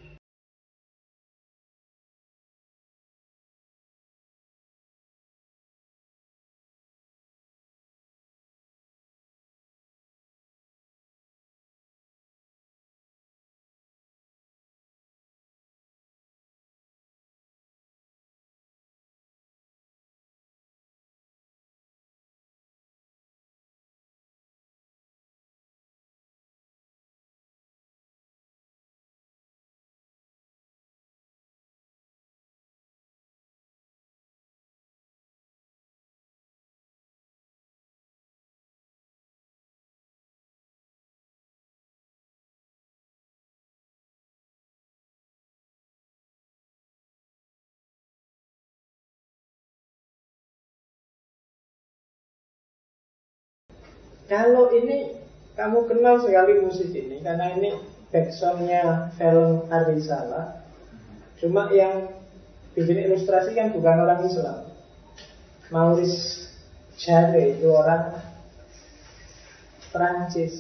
Kalau ini kamu kenal sekali musik ini karena ini backsoundnya film Ar-Risalah. Cuma yang bikin ilustrasi kan bukan orang Islam. Maurice Jarre itu orang Prancis.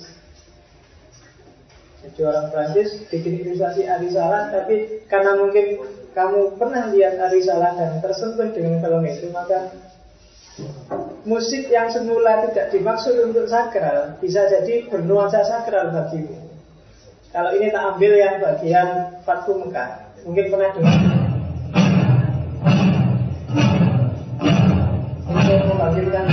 Jadi orang Prancis bikin ilustrasi Ar-Risalah, tapi karena mungkin kamu pernah lihat Ar-Risalah dan tersentuh dengan film itu, maka musik yang semula tidak dimaksud untuk sakral bisa jadi bernuansa sakral bagimu. Kalau ini tak ambil yang bagian Fathu Mekah, mungkin pernah dengar. Untuk membangkitkan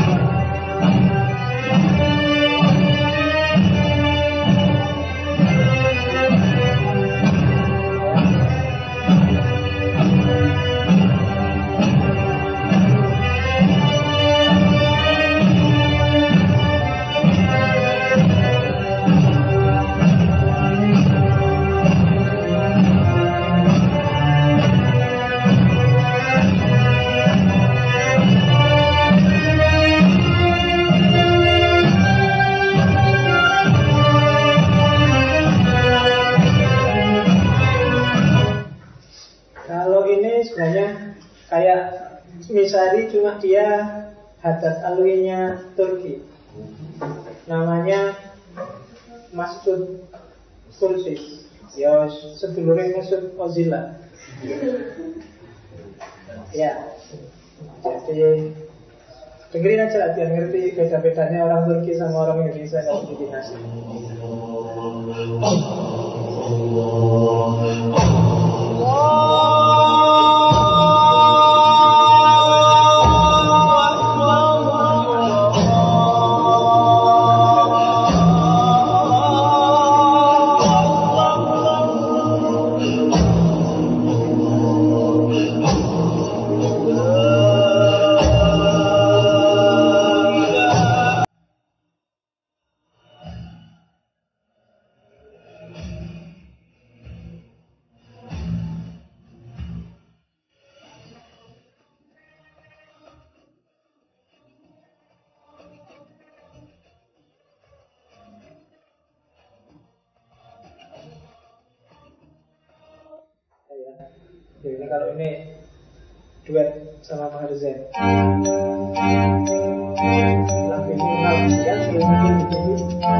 sebenarnya kayak Misari, cuma dia Haddad Alwinya Turki. Namanya Masud Kurtis. Ya sedulurnya Mesut Ozila. Ya. Jadi dengerin aja biar ngerti beda-bedanya orang Turki sama orang Indonesia kalau bikin nasi. Jadi kalau ini duet sama Maher Zain. Lagu ini kalau dia sebelumnya begini.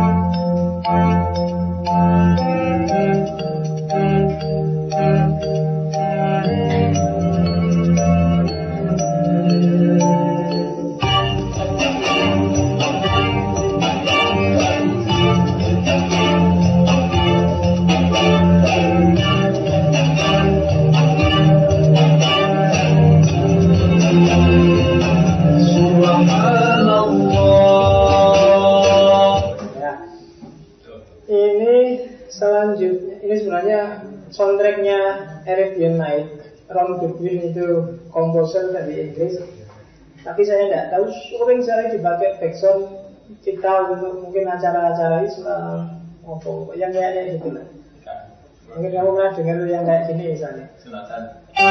Selanjutnya, ini sebenarnya soundtracknya Arabian Night. Ron Goodwin itu komposer dari Inggris. Tapi saya tidak tahu, sering sekali dipakai background kita untuk mungkin acara-acara Islam atau yang kayak gitu lah. Mungkin kamu pernah dengar yang kayak gini misalnya. Sunatan.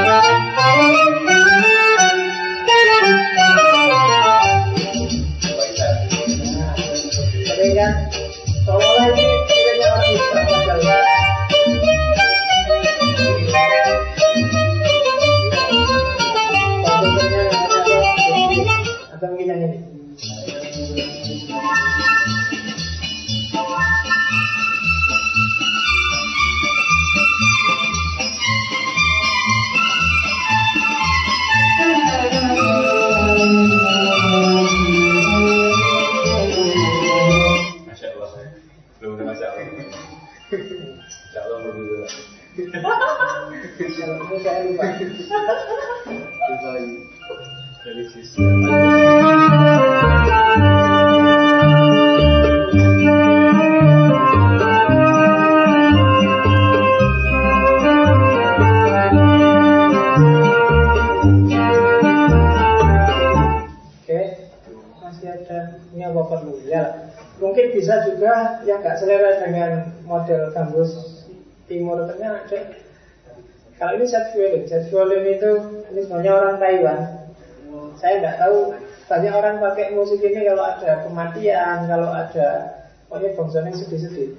Sering kan? Seolah-olah ini kiranya orang Islam padahal. Komposernya atau mungkin yang ini. Kalau saya lupa. Dari sisi. Ini apa perlu ya? Mungkin bisa juga yang nggak selera dengan model gambus timur tengah ada. Kalau ini set violin itu ini sebenarnya orang Taiwan. Saya nggak tahu banyak orang pakai musik ini kalau ada kematian, kalau ada pokoknya bangsanya sedih-sedih.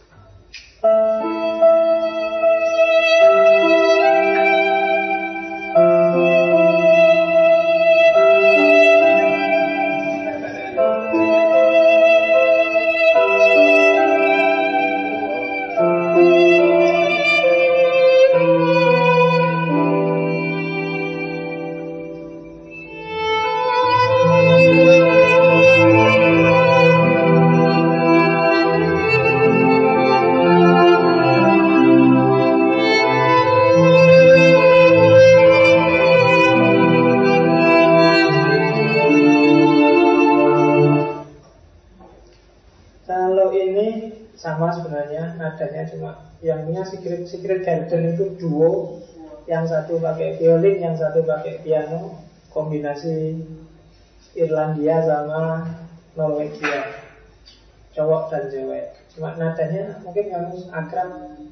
Sama sebenarnya nadanya cuma yang punya Secret Garden itu duo, yang satu pakai violin, yang satu pakai piano, kombinasi Irlandia sama Norwegia, cowok dan cewek. Cuma nadanya mungkin kamu akrab.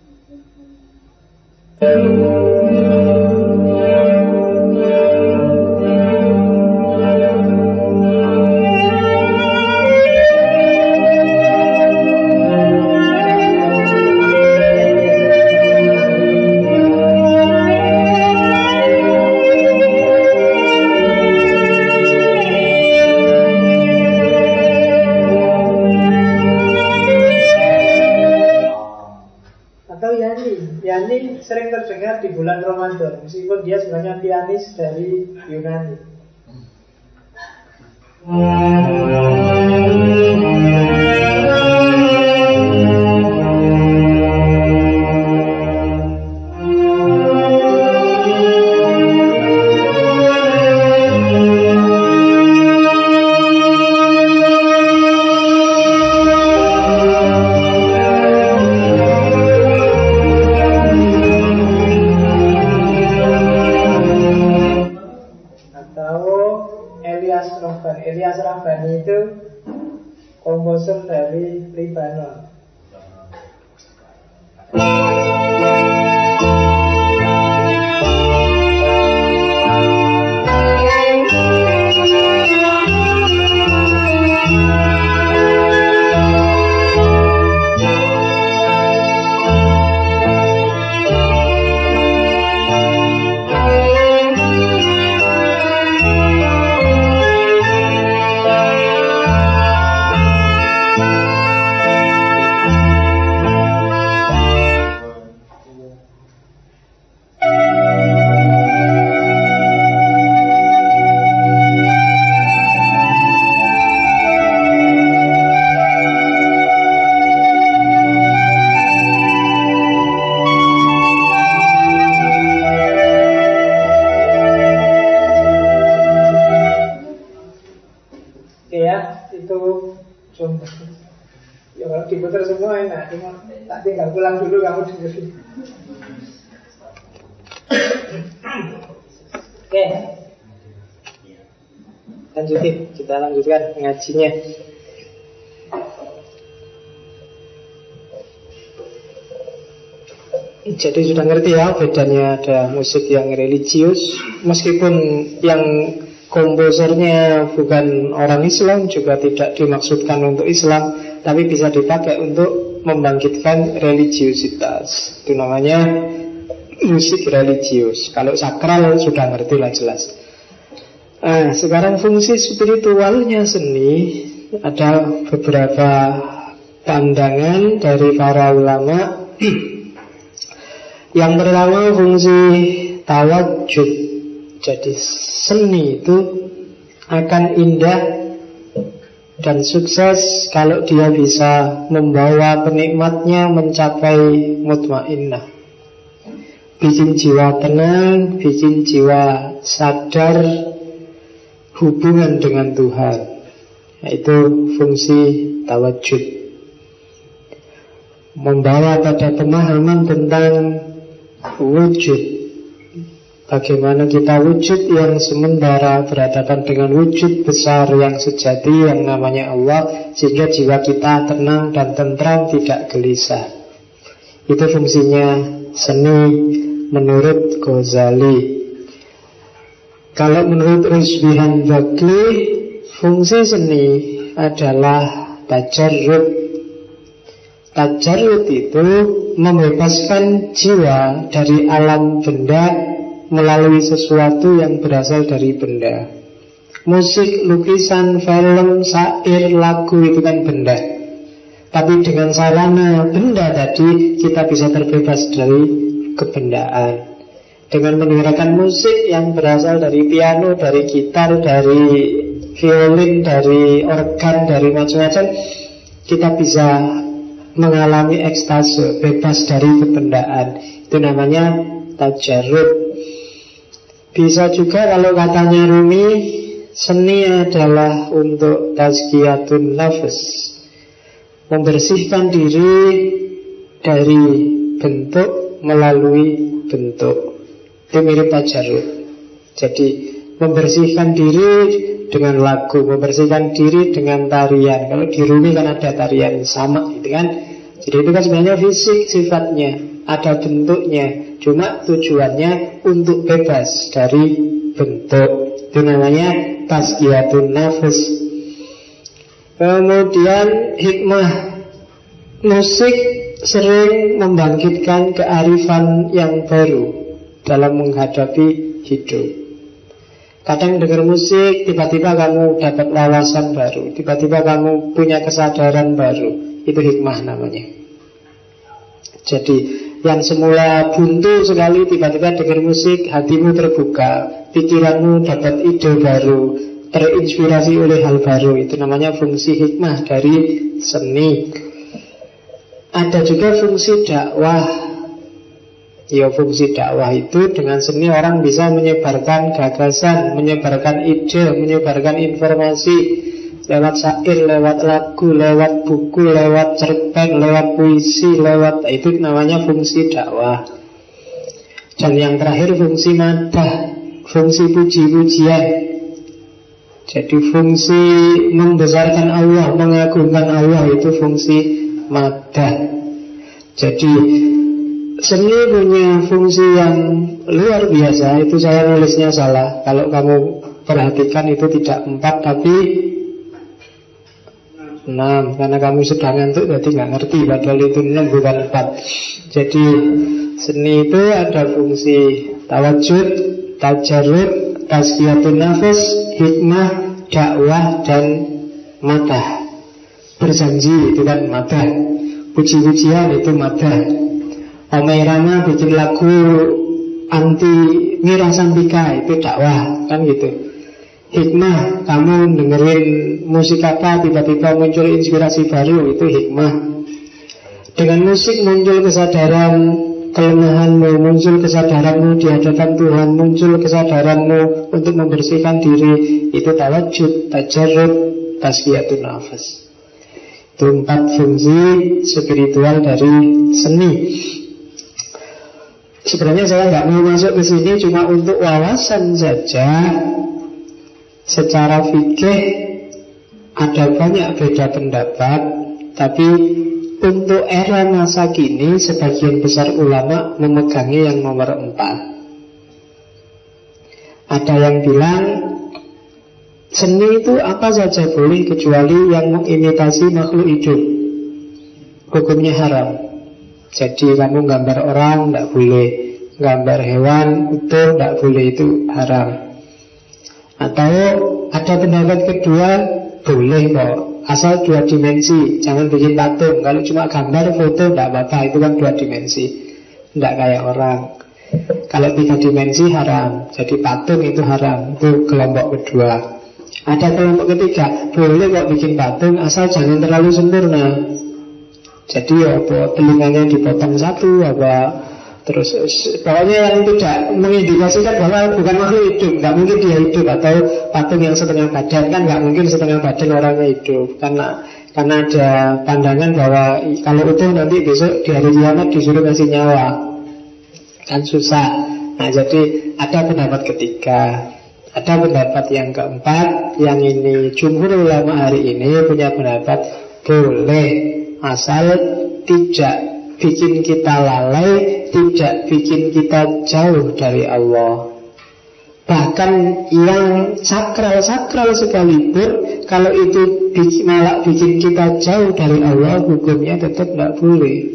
Yani sering terdengar di bulan Ramadan, meskipun dia sebenarnya pianis dari Yunani. Elias Rahbani itu komposer dari Lebanon. Ya kalau diputar semua enak, cuma tak tinggal pulang dulu kamu dengerin. Oke, lanjutin, kita lanjutkan ngajinya. Jadi sudah ngerti ya bedanya ada musik yang religius, meskipun yang komposernya bukan orang Islam, juga tidak dimaksudkan untuk Islam, tapi bisa dipakai untuk membangkitkan religiusitas. Itu namanya musik religius. Kalau sakral sudah ngerti lah jelas. Sekarang fungsi spiritualnya seni, ada beberapa pandangan dari para ulama. Yang pertama fungsi tawajud. Jadi seni itu akan indah dan sukses kalau dia bisa membawa penikmatnya mencapai mutmainnah, bikin jiwa tenang, bikin jiwa sadar hubungan dengan Tuhan. Yaitu fungsi tawajud, membawa pada pemahaman tentang wujud. Bagaimana kita wujud yang sementara berhadapan dengan wujud besar yang sejati yang namanya Allah, sehingga jiwa kita tenang dan tentram, tidak gelisah. Itu fungsinya seni menurut Ghazali. Kalau menurut Rusbihan Bakli, fungsi seni adalah tajarrud. Tajarrud itu membebaskan jiwa dari alam benda melalui sesuatu yang berasal dari benda. Musik, lukisan, film, syair, lagu itu kan benda. Tapi dengan sarana benda tadi kita bisa terbebas dari kebendaan. Dengan mendengarkan musik yang berasal dari piano, dari gitar, dari violin, dari organ, dari macam-macam, kita bisa mengalami ekstase, bebas dari kebendaan. Itu namanya tajarrud. Bisa juga kalau katanya Rumi, seni adalah untuk tazkiyatun nafas, membersihkan diri dari bentuk melalui bentuk. Itu mirip tajarrud. Jadi membersihkan diri dengan lagu, membersihkan diri dengan tarian. Kalau di Rumi kan ada tarian sama gitu kan. Jadi itu kan sebenarnya fisik sifatnya, ada bentuknya, cuma tujuannya untuk bebas dari bentuk. Itu namanya tazkiyatun nafas. Kemudian hikmah musik sering membangkitkan kearifan yang baru dalam menghadapi hidup. Kadang dengar musik, tiba-tiba kamu dapat wawasan baru, tiba-tiba kamu punya kesadaran baru. Itu hikmah namanya. Jadi yang semula buntu sekali, tiba-tiba dengar musik, hatimu terbuka, pikiranmu dapat ide baru, terinspirasi oleh hal baru. Itu namanya fungsi hikmah dari seni. Ada juga fungsi dakwah. Ya, fungsi dakwah itu dengan seni orang bisa menyebarkan gagasan, menyebarkan ide, menyebarkan informasi lewat syair, lewat lagu, lewat buku, lewat cerpen, lewat puisi, lewat itu namanya fungsi dakwah. Dan yang terakhir fungsi madah, fungsi puji-pujian. Jadi fungsi membesarkan Allah, mengagungkan Allah, itu fungsi madah. Jadi seni punya fungsi yang luar biasa. Itu saya nulisnya salah. Kalau kamu perhatikan itu tidak 4 tapi 6, karena kamu sedang ngantuk jadi nggak ngerti, padahal itu 6 bukan 4. Jadi seni itu ada fungsi tawajud, tajarrud, tazkiyatun nafas, hikmah, dakwah, dan madah. Berjanji itu kan madah, puji-pujian itu madah. Omai Rama bikin lagu anti Mira Santika, itu dakwah, kan gitu. Hikmah, kamu dengerin musik apa, tiba-tiba muncul inspirasi baru, itu hikmah. Dengan musik muncul kesadaran kelemahanmu, muncul kesadaranmu di hadapan Tuhan, muncul kesadaranmu untuk membersihkan diri, itu tawajud, tajarrud, tazkiyatun nafas. Itu 4 fungsi spiritual dari seni. Sebenarnya saya nggak mau masuk ke sini, cuma untuk wawasan saja. Secara fikih ada banyak beda pendapat, tapi untuk era masa kini sebagian besar ulama memegangi yang nomor 4. Ada yang bilang seni itu apa saja boleh kecuali yang mengimitasi makhluk hidup, hukumnya haram. Jadi kamu gambar orang tidak boleh, gambar hewan utuh tidak boleh, itu haram. Atau ada pendapat kedua, boleh kok, asal 2 dimensi, jangan bikin patung. Kalau cuma gambar foto tidak apa-apa, itu kan 2 dimensi, tidak kayak orang. Kalau 3 dimensi haram, jadi patung itu haram. Itu kelompok kedua. Ada kelompok ketiga, boleh kok bikin patung asal jangan terlalu sempurna. Jadi apa, telinganya dipotong satu, apa, terus pokoknya yang tidak mengindikasikan bahwa bukan makhluk hidup. Nggak mungkin dia hidup. Atau patung yang setengah badan, kan nggak mungkin setengah badan orangnya hidup. Karena ada pandangan bahwa kalau utuh nanti besok di hari kiamat disuruh kasih nyawa, kan susah. Nah, jadi ada pendapat ketiga. Ada pendapat yang keempat. Yang ini jumhur ulama hari ini punya pendapat boleh, asal tidak bikin kita lalai, tidak bikin kita jauh dari Allah. Bahkan yang sakral-sakral sekalipun, kalau itu malah bikin kita jauh dari Allah, hukumnya tetap tidak boleh.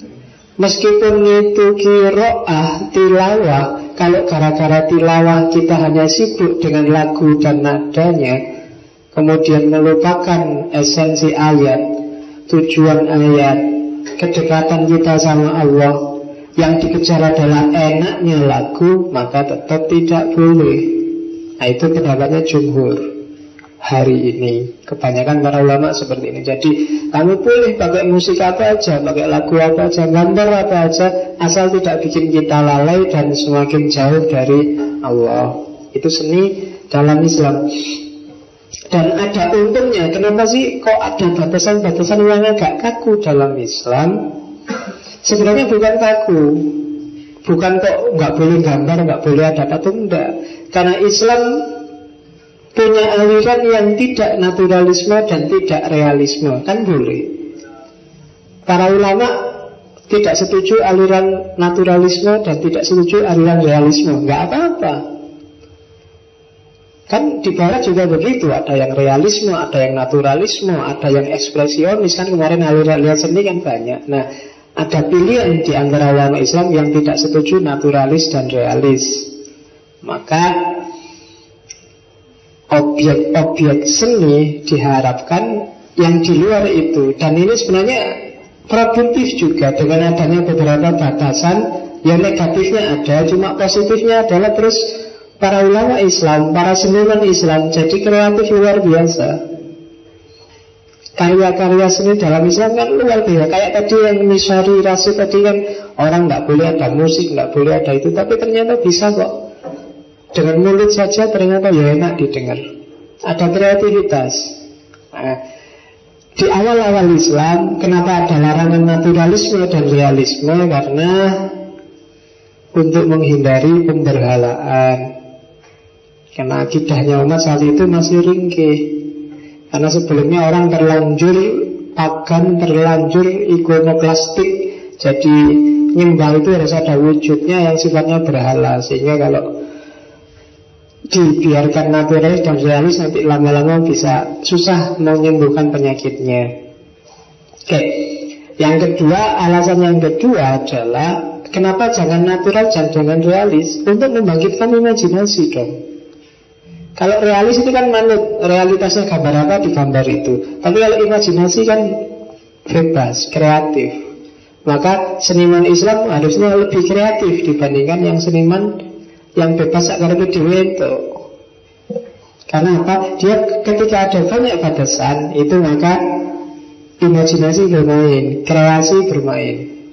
Meskipun itu qiraah, tilawah, kalau gara-gara tilawah kita hanya sibuk dengan lagu dan nadanya, kemudian melupakan esensi ayat, tujuan ayat, kedekatan kita sama Allah, yang dikejar adalah enaknya lagu, maka tetap tidak boleh. Nah, itu pendapatnya jumhur hari ini. Kebanyakan para ulama seperti ini. Jadi kamu boleh pakai musik apa aja, pakai lagu apa aja, gambar apa aja, asal tidak bikin kita lalai dan semakin jauh dari Allah. Itu seni dalam Islam. Dan ada untungnya. Kenapa sih kok ada batasan-batasan yang agak kaku dalam Islam? Sebenarnya bukan kaku, bukan kok nggak boleh gambar, nggak boleh ada patung, enggak. Karena Islam punya aliran yang tidak naturalisme dan tidak realisme, kan boleh. Para ulama tidak setuju aliran naturalisme dan tidak setuju aliran realisme, nggak apa-apa. Kan di barat juga begitu, ada yang realisme, ada yang naturalisme, ada yang ekspresionis. Kan kemarin aliran seni kan banyak. Nah, ada pilihan di antara ulama Islam yang tidak setuju naturalis dan realis. Maka objek-objek seni diharapkan yang di luar itu. Dan ini sebenarnya produktif juga dengan adanya beberapa batasan. Yang negatifnya ada, cuma positifnya adalah terus para ulama Islam, para seniman Islam jadi kreatif luar biasa. Karya-karya seni dalam Islam kan luar biasa. Kayak tadi yang Misari Rasid tadi kan, orang nggak boleh ada musik, nggak boleh ada itu, tapi ternyata bisa kok. Dengan mulut saja ternyata ya enak didengar. Ada kreativitas. Nah, di awal-awal Islam, kenapa ada larangan naturalisme dan realisme? Karena untuk menghindari pemberhalaan. Karena akidahnya umat saat itu masih ringkih. Karena sebelumnya orang terlanjur pagan, terlanjur ikonoklastik. Jadi nyembah itu harus ada wujudnya yang sifatnya berhala. Sehingga kalau dibiarkan naturalis dan realis, nanti lama-lama bisa susah menyembuhkan penyakitnya. Oke. Yang kedua, alasan yang kedua adalah kenapa jangan natural, jangan realis? Untuk membangkitkan imajinasi dong. Kalau realis itu kan manut, realitasnya gambar apa digambar itu. Tapi kalau imajinasi kan bebas, kreatif. Maka seniman Islam harusnya lebih kreatif dibandingkan yang seniman yang bebas akar dewe itu. Karena apa? Dia ketika ada banyak batasan itu, maka imajinasi bermain, kreasi bermain.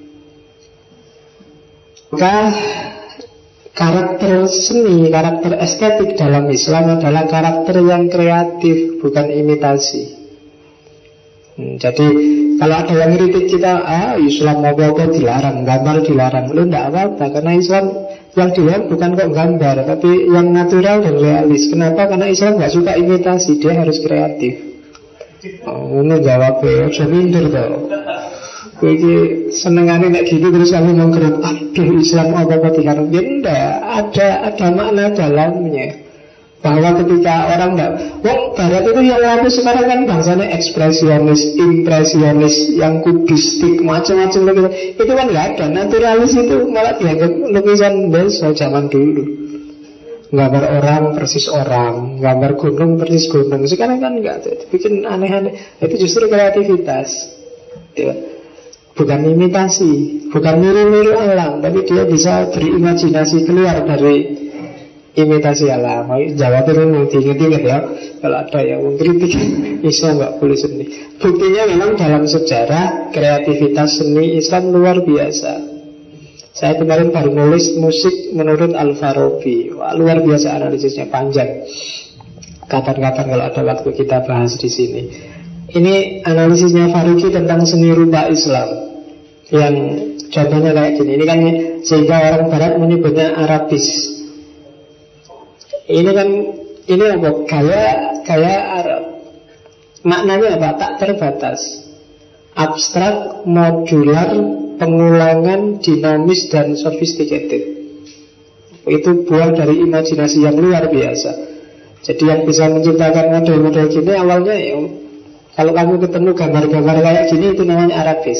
Maka karakter seni, karakter estetik dalam Islam adalah karakter yang kreatif, bukan imitasi. Jadi kalau ada yang kritik kita, Islam apa-apa dilarang, gambar dilarang, lu enggak apa-apa, karena Islam yang dilihat bukan kok gambar, tapi yang natural dan realis. Kenapa? Karena Islam nggak suka imitasi, dia harus kreatif. Ini jawabnya, udah minder tau. Jadi senengannya kayak gitu terus kamu menggerak, aduh Islam apa-apa dilarang. Ya enggak, ada makna dalamnya. Bahwa ketika orang enggak, Barat itu yang lalu sekarang kan bangsanya ekspresionis, impresionis, yang kubistik, macam-macam begitu. Itu kan enggak ada, naturalis itu malah dianggap lukisan biasa zaman dulu. Gambar orang persis orang, gambar gunung persis gunung. Sekarang kan enggak, itu bikin aneh-aneh. Itu justru kreativitas, bukan imitasi, bukan niru-niru alam, tapi dia bisa berimajinasi keluar dari imitasi alam. Jawab itu mau diingat-ingat ya. Kalau ada yang mengkritik Islam nggak boleh seni. Buktinya memang dalam sejarah kreativitas seni Islam luar biasa. Saya kemarin baru nulis musik menurut Al-Farabi. Wah, luar biasa analisisnya, panjang. Kapan-kapan kalau ada waktu kita bahas di sini. Ini analisisnya Farabi tentang seni rupa Islam. Yang contohnya kayak gini. Ini kan sehingga orang Barat menyebutnya Arabis. Ini kan, ini apa? Gaya Arab. Maknanya apa? Tak terbatas, abstrak, modular, pengulangan, dinamis, dan sophisticated. Itu buah dari imajinasi yang luar biasa. Jadi yang bisa menciptakan model-model gini awalnya ya, kalau kamu ketemu gambar-gambar kayak gini, itu namanya Arabis.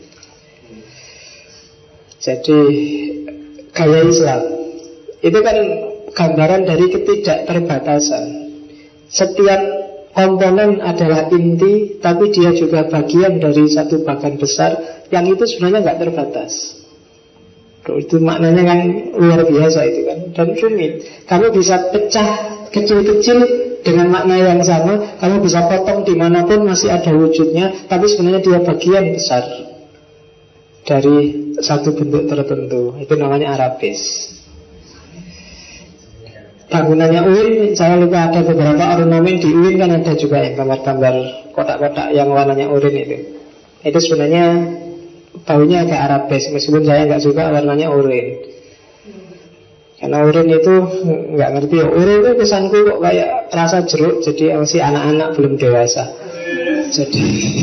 Jadi gaya Islam itu kan gambaran dari ketidakterbatasan. Setiap komponen adalah inti, tapi dia juga bagian dari satu bagan besar yang itu sebenarnya nggak terbatas. Itu maknanya kan luar biasa itu kan, dan rumit. Kamu bisa pecah kecil-kecil dengan makna yang sama. Kamu bisa potong dimanapun masih ada wujudnya, tapi sebenarnya dia bagian besar dari satu bentuk tertentu. Itu namanya Arabis. Bangunannya UIN, saya lupa ada beberapa ornamen di UIN kan ada juga yang gambar-gambar kotak-kotak yang warnanya oranye itu. Itu sebenarnya baunya agak Arabes, meskipun saya nggak suka warnanya oranye. Karena oranye itu nggak ngerti ya. Oranye itu kesanku kok kayak rasa jeruk, jadi masih anak-anak belum dewasa. Jadi,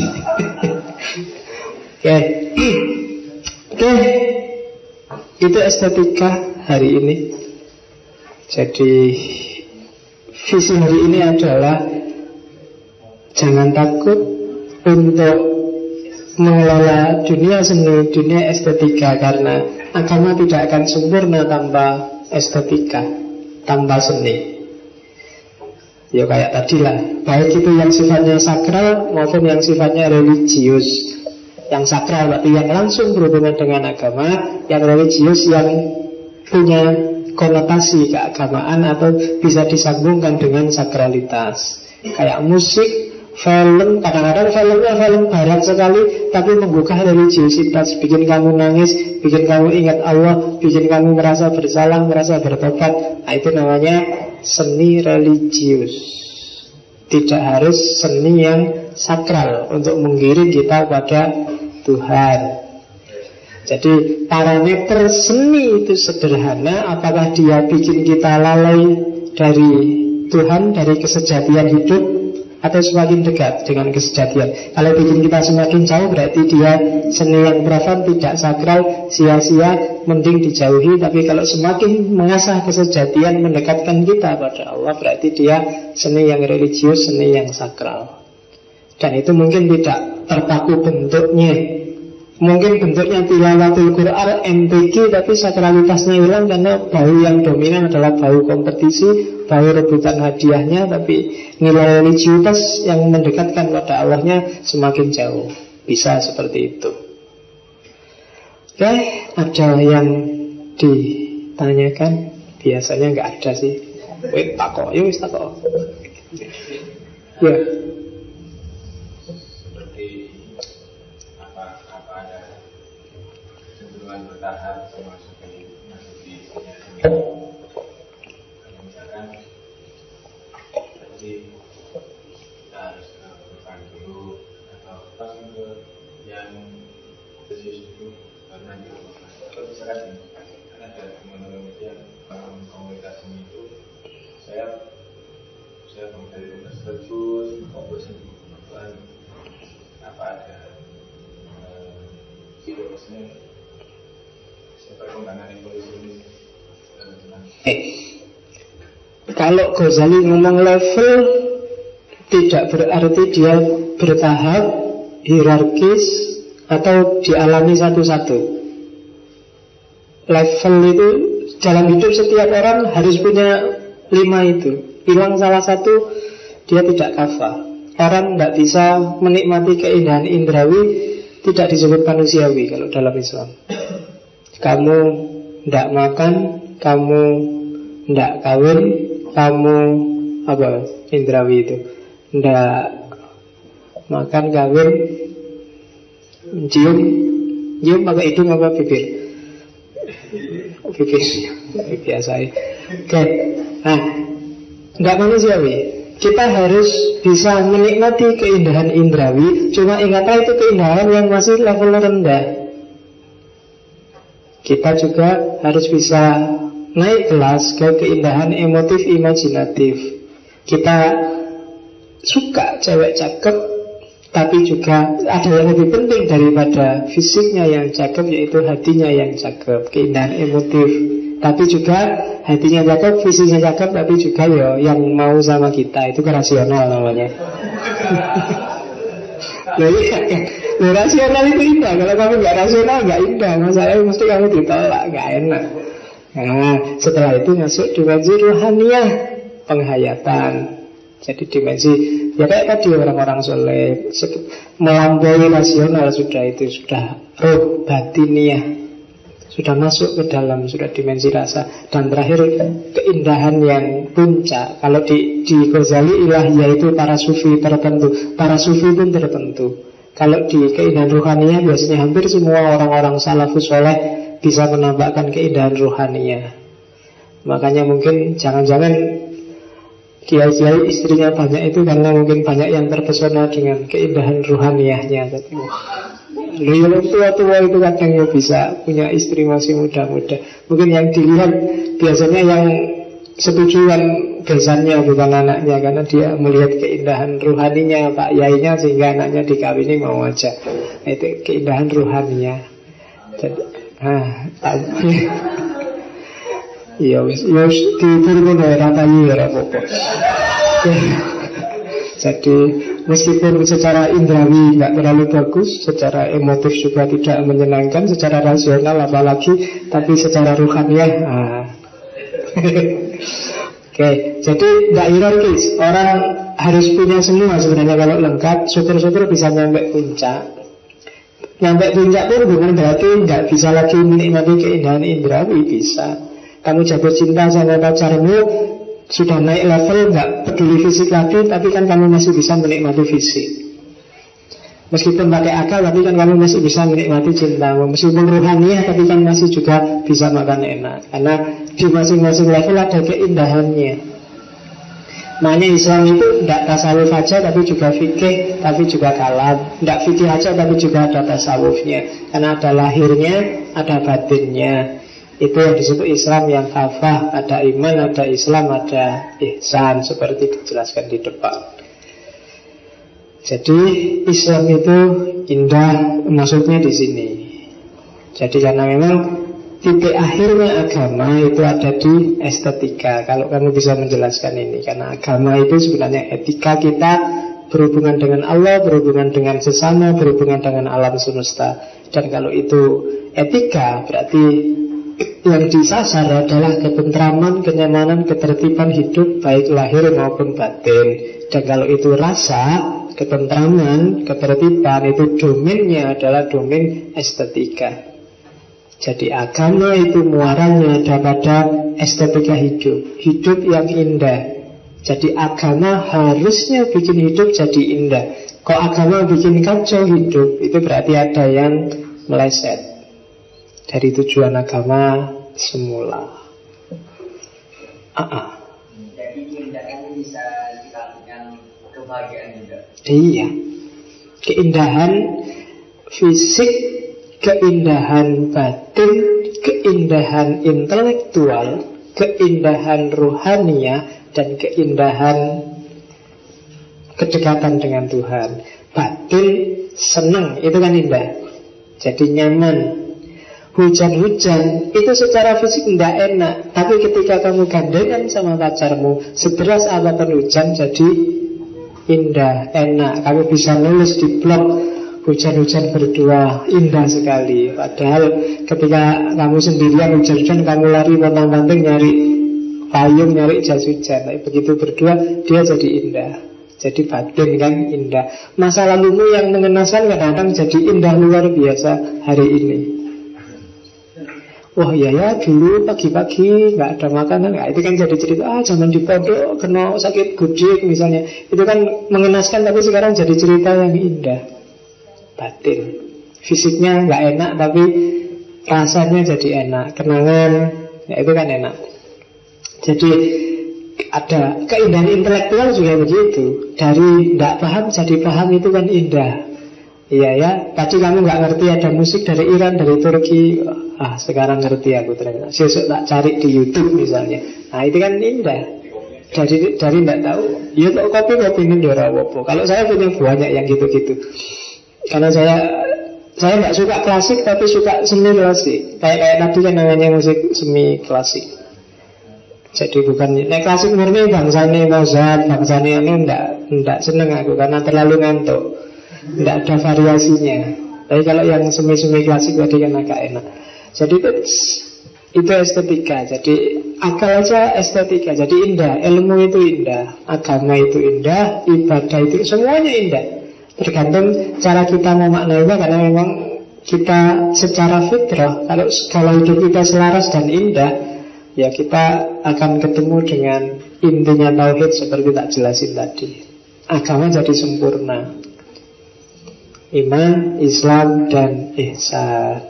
oke, itu estetika hari ini. Jadi visi hari ini adalah jangan takut untuk mengelola dunia seni, dunia estetika, karena agama tidak akan sempurna tanpa estetika, tanpa seni. Ya kayak tadi lah, baik itu yang sifatnya sakral maupun yang sifatnya religius. Yang sakral berarti yang langsung berhubungan dengan agama, yang religius yang punya konotasi keagamaan atau bisa disambungkan dengan sakralitas. Kayak musik, film, kadang-kadang filmnya film barat sekali tapi menggugah religiusitas, bikin kamu nangis, bikin kamu ingat Allah, bikin kamu merasa bersalah, merasa bertobat. Nah, itu namanya seni religius. Tidak harus seni yang sakral untuk menggiring kita pada Tuhan. Jadi parameter seni itu sederhana. Apakah dia bikin kita lalai dari Tuhan, dari kesejatian hidup, atau semakin dekat dengan kesejatian? Kalau bikin kita semakin jauh, berarti dia seni yang profan, tidak sakral, sia-sia, mending dijauhi. Tapi kalau semakin mengasah kesejatian, mendekatkan kita pada Allah, berarti dia seni yang religius, seni yang sakral. Dan itu mungkin tidak terpaku bentuknya. Mungkin bentuknya tilawatul Quran, MTQ, tapi sakralitasnya hilang karena bau yang dominan adalah bau kompetisi, bau rebutan hadiahnya, tapi nilai religiusitas yang mendekatkan pada Allahnya semakin jauh. Bisa seperti itu. Oke, ada yang ditanyakan? Biasanya nggak ada sih. Wih, takok, yuk takok. Ya. Bertahap memasuki misalkan seperti kita harus ke depan dulu atau religius itu karena dilupakan. Atau misalkan kan ada teman-teman yang komunitas ini itu saya dari komunitas terus fokus di kebutuhan apa ada maksudnya perkembangan evolusi ini. Kalau Ghazali ngomong level, tidak berarti dia bertahap, hierarkis, atau dialami satu-satu. Level itu dalam hidup setiap orang harus punya 5 itu. Hilang salah satu, dia tidak kafah. Orang tidak bisa menikmati keindahan indrawi, tidak disebut manusiawi kalau dalam Islam. Kamu tidak makan, kamu tidak kawin, kamu apa indrawi itu, tidak makan, kawin, cium pakai hidung apa bibir? Bibir biasa ya. Oke. Nah, tidak manusiawi. Kita harus bisa menikmati keindahan indrawi. Cuma ingatlah itu keindahan yang masih level rendah. Kita juga harus bisa naik kelas ke keindahan emotif imajinatif. Kita suka cewek cakep, tapi juga ada yang lebih penting daripada fisiknya yang cakep, yaitu hatinya yang cakep. Keindahan emotif, tapi juga hatinya cakep, fisiknya cakep, tapi juga yang mau sama kita. Itu rasional namanya. Rasional itu indah. Kalau kamu nggak rasional nggak indah. Masalahnya mesti kamu ditolak, nggak enak. Nah, setelah itu masuk dimensi ruhaniyah, penghayatan. Jadi dimensi, ya kayak tadi orang-orang soleh melampaui rasional, sudah itu, sudah roh batiniyah, sudah masuk ke dalam, sudah dimensi rasa. Dan terakhir keindahan yang puncak. Kalau di Ghazali ilahiyah itu para sufi tertentu. Para sufi pun tertentu. Kalau di keindahan ruhaniyah biasanya hampir semua orang-orang salafus soleh bisa menambahkan keindahan ruhaniyah. Makanya mungkin jangan-jangan kiai-kiai istrinya banyak itu karena mungkin banyak yang terpesona dengan keindahan ruhaniyahnya. Tapi yang tua-tua itu kadang bisa punya istri masih muda-muda. Mungkin yang dilihat biasanya yang setujuan besannya bukan anaknya, karena dia melihat keindahan ruhaninya Pak Yainya sehingga anaknya dikawini mau aja. Itu keindahan ruhaninya. Jadi, iya wis diturun ora tayi ora apa-apa. Jadi meskipun secara indrawi nggak terlalu bagus, secara emotif juga tidak menyenangkan, secara rasional apalagi, tapi secara ruhaniyah Oke, jadi tidak hierarkis. Orang harus punya semua sebenarnya kalau lengkap. Syukur-syukur bisa nyampe puncak. Nyampe puncak pun bukan berarti nggak bisa lagi menikmati keindahan indrawi, bisa. Kamu jatuh cinta sama pacarmu, sudah naik level, nggak peduli fisik lagi, tapi kan kamu masih bisa menikmati fisik. Meskipun pakai akal, tapi kan kamu masih bisa menikmati cintamu. Meskipun ruhaniah, tapi kan masih juga bisa makan enak. Karena di masing-masing level ada keindahannya. Makanya Islam itu tidak tasawuf aja, tapi juga fikih, tapi juga kalam. Tidak fikih aja, tapi juga ada tasawufnya. Karena ada lahirnya, ada batinnya. Itu yang disebut Islam yang kafah. Ada iman, ada Islam, ada ihsan, seperti dijelaskan di depan. Jadi Islam itu indah, maksudnya di sini. Jadi karena memang titik akhirnya agama itu ada di estetika. Kalau kamu bisa menjelaskan ini, karena agama itu sebenarnya etika kita berhubungan dengan Allah, berhubungan dengan sesama, berhubungan dengan alam semesta. Dan kalau itu etika, berarti yang disasar adalah ketentraman, kenyamanan, ketertiban hidup baik lahir maupun batin. Dan kalau itu rasa, ketentraman, ketertiban, itu domainnya adalah domain estetika. Jadi agama itu muaranya ada pada estetika hidup, hidup yang indah. Jadi agama harusnya bikin hidup jadi indah. Kok agama bikin kacau hidup, itu berarti ada yang meleset dari tujuan agama semula. Jadi keindahan bisa dikatakan kebahagiaan juga. Iya, keindahan fisik keindahan batin, keindahan intelektual, keindahan rohania, dan keindahan kedekatan dengan Tuhan. Batin senang, itu kan indah, jadi nyaman. Hujan-hujan itu secara fisik tidak enak, tapi ketika kamu gandengan sama pacarmu, sederas apapun hujan jadi indah, enak. Kamu bisa nulis di blog hujan-hujan berdua, indah sekali. Padahal ketika kamu sendirian hujan-hujan, kamu lari pontang-panting nyari payung, nyari jas hujan. Tapi begitu berdua, dia jadi indah. Jadi batin kan indah. Masa lalumu yang mengenaskan kadang-kadang jadi indah luar biasa hari ini. Wah ya dulu pagi-pagi nggak ada makanan, itu kan jadi cerita. Zaman di pondok kena sakit gudik misalnya, itu kan mengenaskan, tapi sekarang jadi cerita yang indah. Batin, fisiknya nggak enak tapi rasanya jadi enak, kenangan, ya itu kan enak. Jadi ada keindahan intelektual juga begitu. Dari tidak paham jadi paham, itu kan indah. Iya ya, tadi kamu nggak ngerti ada musik dari Iran, dari Turki, sekarang ngerti aku ternyata. Besok tak cari di YouTube misalnya. Nah itu kan indah. Dari tidak tahu, ya kok kopi ini dirawopo. Kalau saya punya banyak yang gitu-gitu. Karena saya nggak suka klasik tapi suka semi klasik. Kayak tadi kan namanya musik semi klasik. Jadi bukan klasik murni bangsane Mozart, bangsane ini enggak seneng aku karena terlalu ngantuk. Tidak ada variasinya. Tapi kalau yang semi-semi klasik tadi kan agak enak. Jadi itu estetika. Jadi akal aja estetika. Jadi indah. Ilmu itu indah, agama itu indah, ibadah itu semuanya indah. Tergantung cara kita memaknainya. Karena memang kita secara fitrah, kalau segala hidup kita selaras dan indah, ya kita akan ketemu dengan intinya tauhid seperti tak jelasin tadi. Agama jadi sempurna. Iman, Islam, dan ihsan.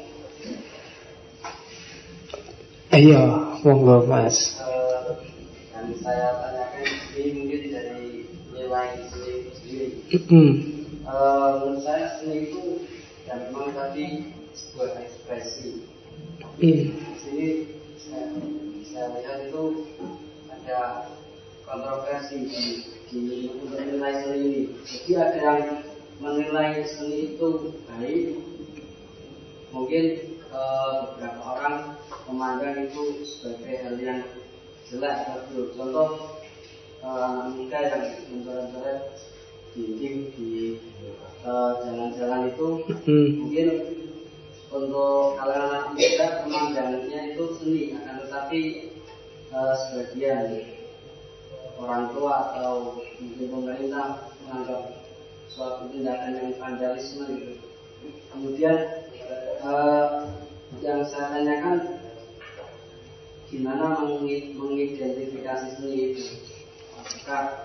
Ayo, monggo Mas. Yang saya tanyakan ini mungkin dari nilai seni sendiri. Menurut saya seni itu ya memang tadi sebuah ekspresi. Di sini saya lihat itu ada kontroversi di untuk nilai seni ini. Jadi ada yang menilai seni itu baik, mungkin beberapa orang memandang itu sebagai hal yang jelek atau buruk. Contoh muda yang mencoret-coret di jalan-jalan itu, mungkin untuk kalangan muda pemandangannya itu seni, akan tetapi sebagian orang tua atau mungkin pemerintah menganggap suatu tindakan yang vandalisme gitu. Kemudian yang saya tanyakan, gimana mengidentifikasi seni itu? Apakah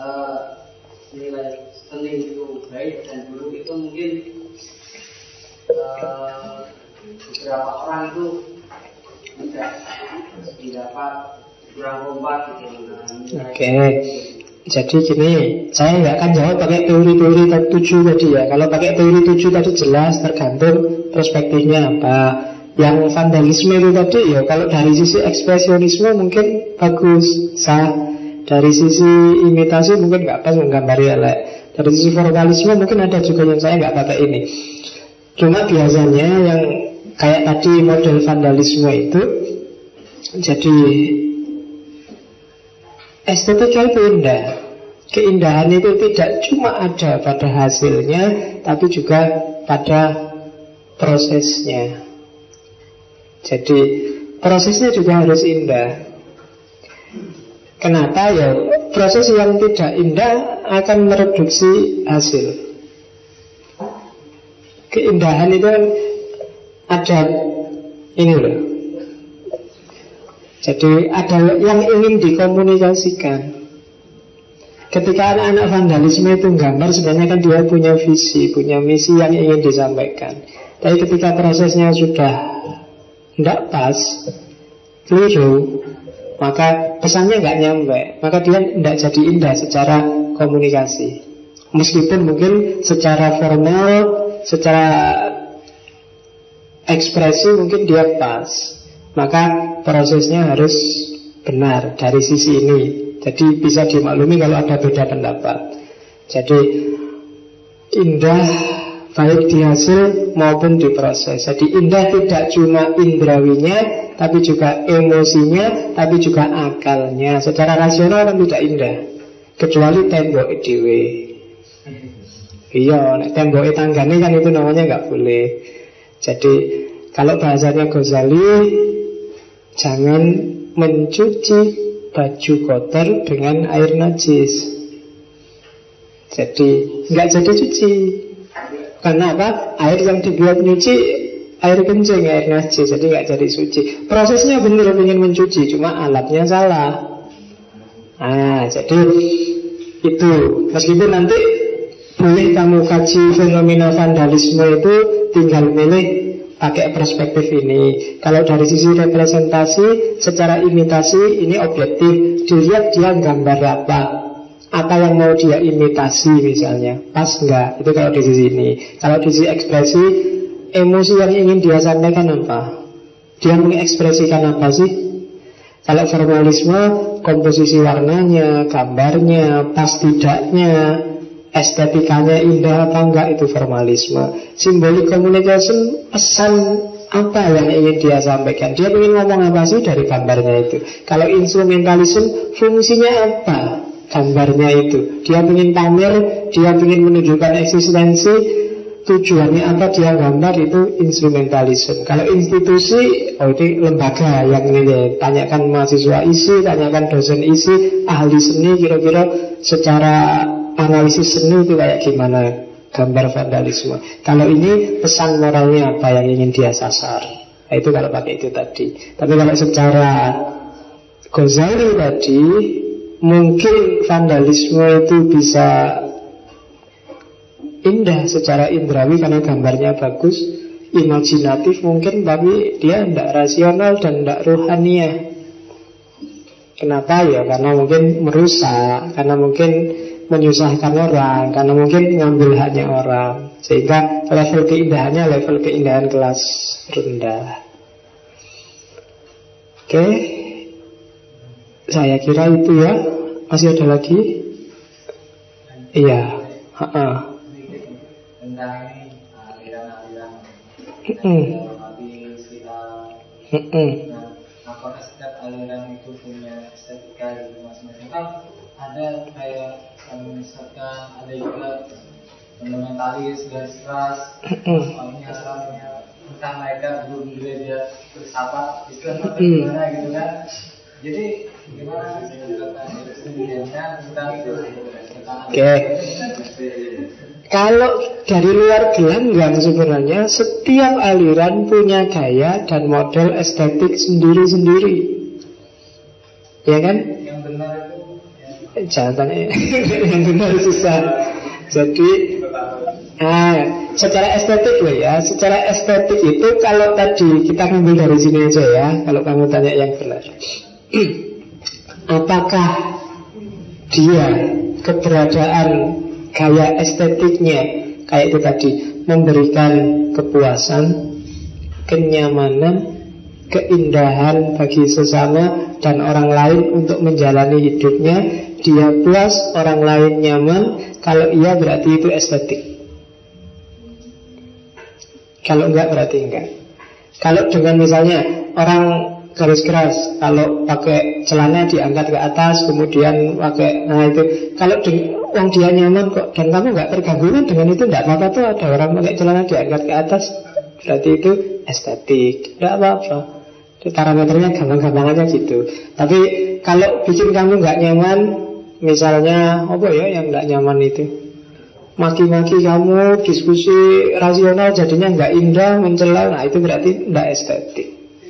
nilai seni itu baik dan buruk itu mungkin beberapa orang itu tidak dapat kurang kompak gitu. Oke. Jadi gini, saya nggak akan jawab pakai teori-teori 7 tadi ya. Kalau pakai teori 7 tadi jelas, tergantung perspektifnya apa. Yang vandalisme itu tadi ya, kalau dari sisi ekspresionisme mungkin bagus, sah. Dari sisi imitasi mungkin nggak pas menggambari elek. Dari sisi formalisme mungkin ada juga yang saya nggak pakai ini. Cuma biasanya yang kayak tadi model vandalisme itu, jadi estetika itu indah. Keindahan itu tidak cuma ada pada hasilnya, tapi juga pada prosesnya. Jadi prosesnya juga harus indah. Kenapa ya? Proses yang tidak indah akan mereduksi hasil. Keindahan itu kan ada ini loh. Jadi ada yang ingin dikomunikasikan. Ketika anak-anak vandalisme itu gambar, sebenarnya kan dia punya visi, punya misi yang ingin disampaikan. Tapi ketika prosesnya sudah tidak pas, keliru, maka pesannya nggak nyampe, maka dia tidak jadi indah secara ekspresi mungkin dia pas, maka prosesnya harus benar dari sisi ini. Jadi bisa dimaklumi kalau ada beda pendapat. Jadi indah baik di hasil maupun di proses. Jadi indah tidak cuma indrawinya, tapi juga emosinya, tapi juga akalnya. Secara rasional kan tidak indah, kecuali tembok dewe. Iya, tembok tanggane kan itu namanya nggak boleh. Jadi kalau bahasanya Ghazali, jangan mencuci baju kotor dengan air najis. Jadi nggak jadi cuci. Karena apa? Air yang dibuat nyuci air kencing, air najis. Jadi nggak jadi suci. Prosesnya benar ingin mencuci, cuma alatnya salah. Jadi itu. Meskipun nanti boleh kamu kaji fenomena vandalisme itu, tinggal milih pakai perspektif ini. Kalau dari sisi representasi, secara imitasi ini objektif. Dilihat dia gambar apa yang mau dia imitasi misalnya, pas enggak, itu kalau di sisi ini. Kalau di sisi ekspresi, emosi yang ingin dia sampaikan apa, dia mengekspresikan apa sih. Kalau formalisme, komposisi warnanya, gambarnya, pas tidaknya, estetikanya indah apa enggak, itu formalisme. Symbolic communication, pesan apa yang ingin dia sampaikan, dia ingin ngomong apa sih dari gambarnya itu. Kalau instrumentalism, fungsinya apa gambarnya itu, dia ingin pamer, dia ingin menunjukkan eksistensi, tujuannya apa dia gambar, itu instrumentalism. Kalau institusi, itu lembaga yang ini, tanyakan mahasiswa isi, tanyakan dosen isi, ahli seni, kira-kira secara analisis seni itu kayak gimana gambar vandalisme. Kalau ini pesan moralnya apa yang ingin dia sasar. Nah, itu kalau pakai itu tadi. Tapi kalau secara Ghazali tadi, mungkin vandalisme itu bisa indah secara indrawi karena gambarnya bagus, imajinatif mungkin, tapi dia tidak rasional dan tidak rohaniah. Kenapa ya? Karena mungkin merusak, karena mungkin menyusahkan orang, karena mungkin mengambil haknya orang, sehingga level keindahannya level keindahan kelas rendah. Oke, saya kira itu ya. Masih ada lagi? Iya. Tentang ini aliran-aliran apakah setiap aliran itu punya estetika gitu masing-masing? Kan ada kayak misalkan ada juga fundamentalis, garis keras, soalnya entah mereka belum dia bersahabat Islam atau gimana gitu kan. Jadi gimana tentang Oke. Kalau dari luar gelanggang sebenarnya setiap aliran punya gaya dan model estetik sendiri-sendiri, ya kan? yang benar itu Jangan tanya yang benar susah. Jadi secara estetik loh ya. Secara estetik itu kalau tadi kita ngambil dari sini aja ya. Kalau kamu tanya yang benar, apakah dia keberadaan gaya estetiknya kayak itu tadi memberikan kepuasan, kenyamanan, keindahan bagi sesama dan orang lain untuk menjalani hidupnya. Dia puas, orang lain nyaman. Kalau iya berarti itu estetik. Kalau enggak berarti enggak. Kalau dengan misalnya orang garis keras, kalau pakai celana diangkat ke atas, kemudian pakai, nah itu kalau orang dia nyaman kok dan kamu enggak terganggu dengan itu, enggak apa-apa tuh ada orang pakai celana diangkat ke atas, berarti itu estetik, enggak apa-apa. Itu parameternya gampang-gampang aja gitu. Tapi kalau bikin kamu enggak nyaman, misalnya apa ya yang enggak nyaman itu, maki-maki kamu, diskusi rasional jadinya enggak indah, mencela, nah itu berarti enggak estetik.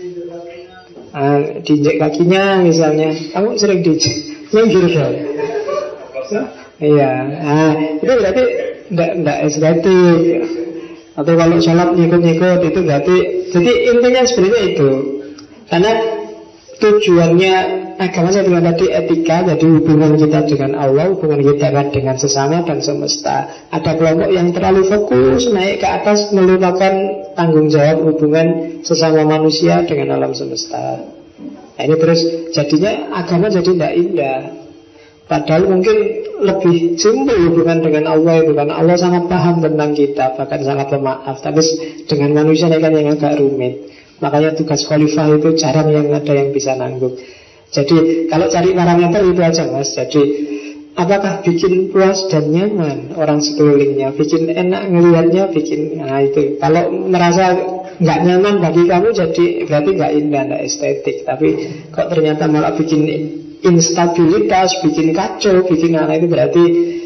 Diinjek kakinya misalnya, kamu sering diinjek, minggir dong. Iya, itu berarti enggak estetik. Atau kalau sholat nyikut-nyikut itu berarti. Jadi intinya sebenarnya itu. Karena tujuannya agama saya bilang tadi etika, jadi hubungan kita dengan Allah, hubungan kita dengan sesama dan semesta. Ada kelompok yang terlalu fokus naik ke atas, melupakan tanggung jawab hubungan sesama manusia dengan alam semesta. Nah, ini terus jadinya agama jadi tidak indah. Padahal mungkin lebih simpel hubungan dengan Allah itu, karena Allah sangat paham tentang kita, bahkan sangat pemaaf. Tapi dengan manusia ini kan yang agak rumit. Makanya tugas khalifah itu jarang yang ada yang bisa nanggung. Jadi kalau cari parameter itu aja mas. Jadi apakah bikin puas dan nyaman orang sekelilingnya, bikin enak ngelihatnya, bikin, nah itu. Kalau merasa nggak nyaman bagi kamu, jadi berarti nggak indah, nggak estetik. Tapi kok ternyata malah bikin instabilitas, bikin kacau, bikin anak, itu berarti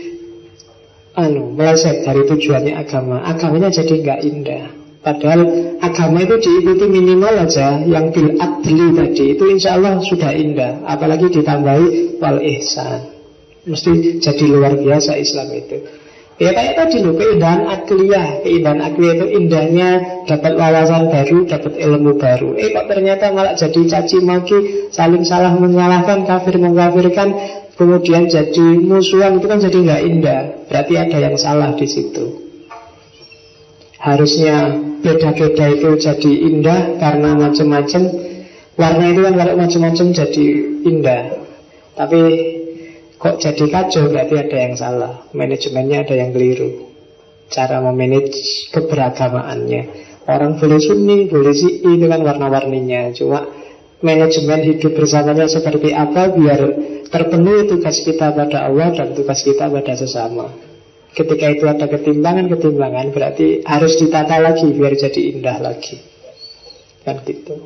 meleset dari tujuannya agama. Agamanya jadi nggak indah. Padahal agama itu diikuti minimal aja yang bil adli tadi, itu insya Allah sudah indah. Apalagi ditambahi wal ihsan, mesti jadi luar biasa Islam itu. Ya kayak tadi loh, keindahan akliyah. Keindahan akliyah itu indahnya dapat wawasan baru, dapat ilmu baru. Kok ternyata malah jadi caci maki, saling salah menyalahkan, kafir mengkafirkan, kemudian jadi musuhan, itu kan jadi nggak indah. Berarti ada yang salah di situ. Harusnya beda-beda itu jadi indah karena macam-macam. Warna itu kan kalau macam-macam jadi indah. Tapi kok jadi kacau, berarti ada yang salah. Manajemennya ada yang keliru. Cara memanage keberagamaannya. Orang boleh Sunni, boleh Syi'i, itu kan warna-warninya. Cuma manajemen hidup bersamanya seperti apa biar terpenuhi tugas kita pada Allah dan tugas kita pada sesama. Ketika itu ada ketimbangan-ketimbangan, berarti harus ditata lagi biar jadi indah lagi. Kan gitu.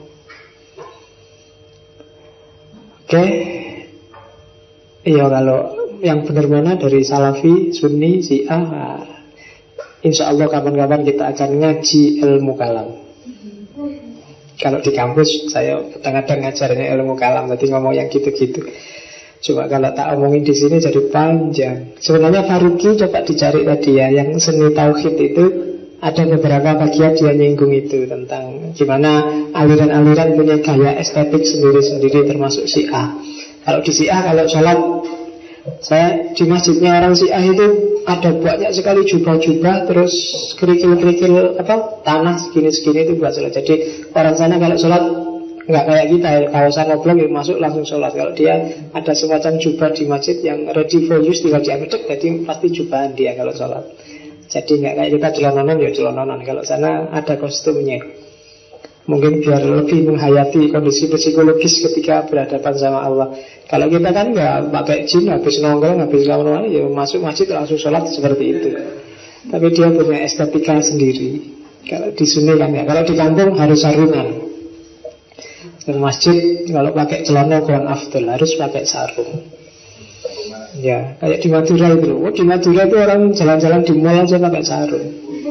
Oke. Iya, kalau yang benar mana dari Salafi, Sunni, Syiah, insya Allah kapan-kapan kita akan ngaji ilmu kalam. Kalau di kampus saya kadang-kadang ngajarnya ilmu kalam, nanti ngomong yang gitu-gitu. Cuma kalau tak omongin di sini jadi panjang. Sebenarnya Faruqi coba dicari tadi ya, yang seni tauhid itu ada beberapa bagian dia nyinggung itu tentang gimana aliran-aliran punya gaya estetik sendiri-sendiri, termasuk Syiah. Kalau di Syiah, kalau sholat, saya di masjidnya orang Syiah itu ada banyak sekali jubah-jubah, terus kerikil-kerikil tanah segini-segini itu buat sholat. Jadi orang sana kalau sholat nggak kayak kita ya, kawasan oblong ya masuk langsung sholat. Kalau dia ada semacam jubah di masjid yang ready for use, tinggal diambil, jadi pasti jubahan dia kalau sholat. Jadi nggak kayak kita celononan ya celononan. Kalau sana ada kostumnya. Mungkin biar lebih menghayati kondisi psikologis ketika berhadapan sama Allah. Kalau kita kan nggak pakai jin, habis nongkrong, habis lawan ya masuk masjid langsung sholat seperti itu. Tapi dia punya estetika sendiri. Kalau di sini kan ya, kalau di kampung harus sarungan. Di masjid kalau pakai celana kurang afdol, harus pakai sarung. Ya, kayak di Madura itu. Di Madura itu orang jalan-jalan di mall aja pakai sarung.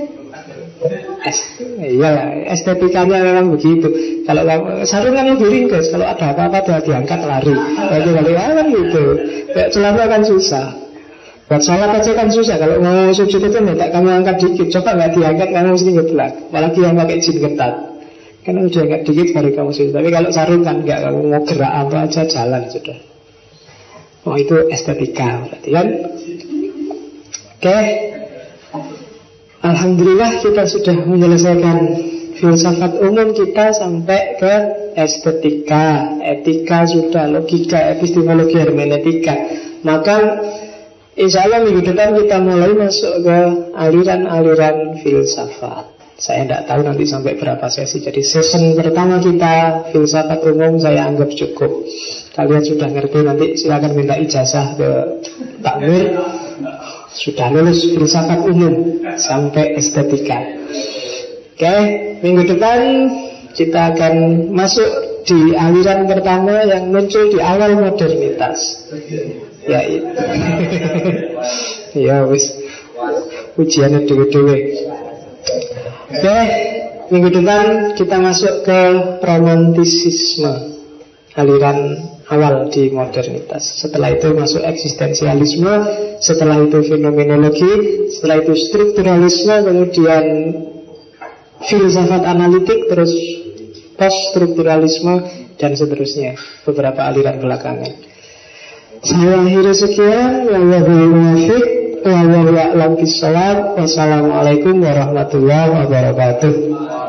Iya, estetikanya memang begitu. Kalau sarung kan lebih ringkas, kalau ada apa-apa dia diangkat lari. Jadi kan gitu. Kayak celana kan susah. Buat sholat aja kan susah. Kalau mau sujud itu minta kamu angkat dikit, coba nggak diangkat kamu mesti ngeblak. Apalagi yang pakai jin ketat. Karena udah angkat dikit baru kamu sujud. Tapi kalau sarung kan nggak, kamu mau gerak apa aja jalan sudah. Oh itu estetika berarti kan. Oke. Alhamdulillah kita sudah menyelesaikan filsafat umum kita sampai ke estetika, etika sudah, logika, epistemologi, hermeneutika. Maka insya Allah minggu depan kita mulai masuk ke aliran-aliran filsafat. Saya tidak tahu nanti sampai berapa sesi. Jadi season pertama kita filsafat umum saya anggap cukup. Kalian sudah ngerti, nanti silakan minta ijazah ke Pak Mir. Sudah lulus filsafat umum sampai estetika. Oke, minggu depan kita akan masuk di aliran pertama yang muncul di awal modernitas. Ya, ya wis ujiannya dewe-dewe. Oke, minggu depan kita masuk ke romantisisme, aliran awal di modernitas. Setelah itu masuk eksistensialisme, setelah itu fenomenologi, setelah itu strukturalisme, kemudian filsafat analitik, terus post-strukturalisme, dan seterusnya, beberapa aliran belakangan. Saya akhiri sekian. Wallahul muwaffiq, wallahu a'lam bishawab. Wassalamualaikum warahmatullahi wabarakatuh.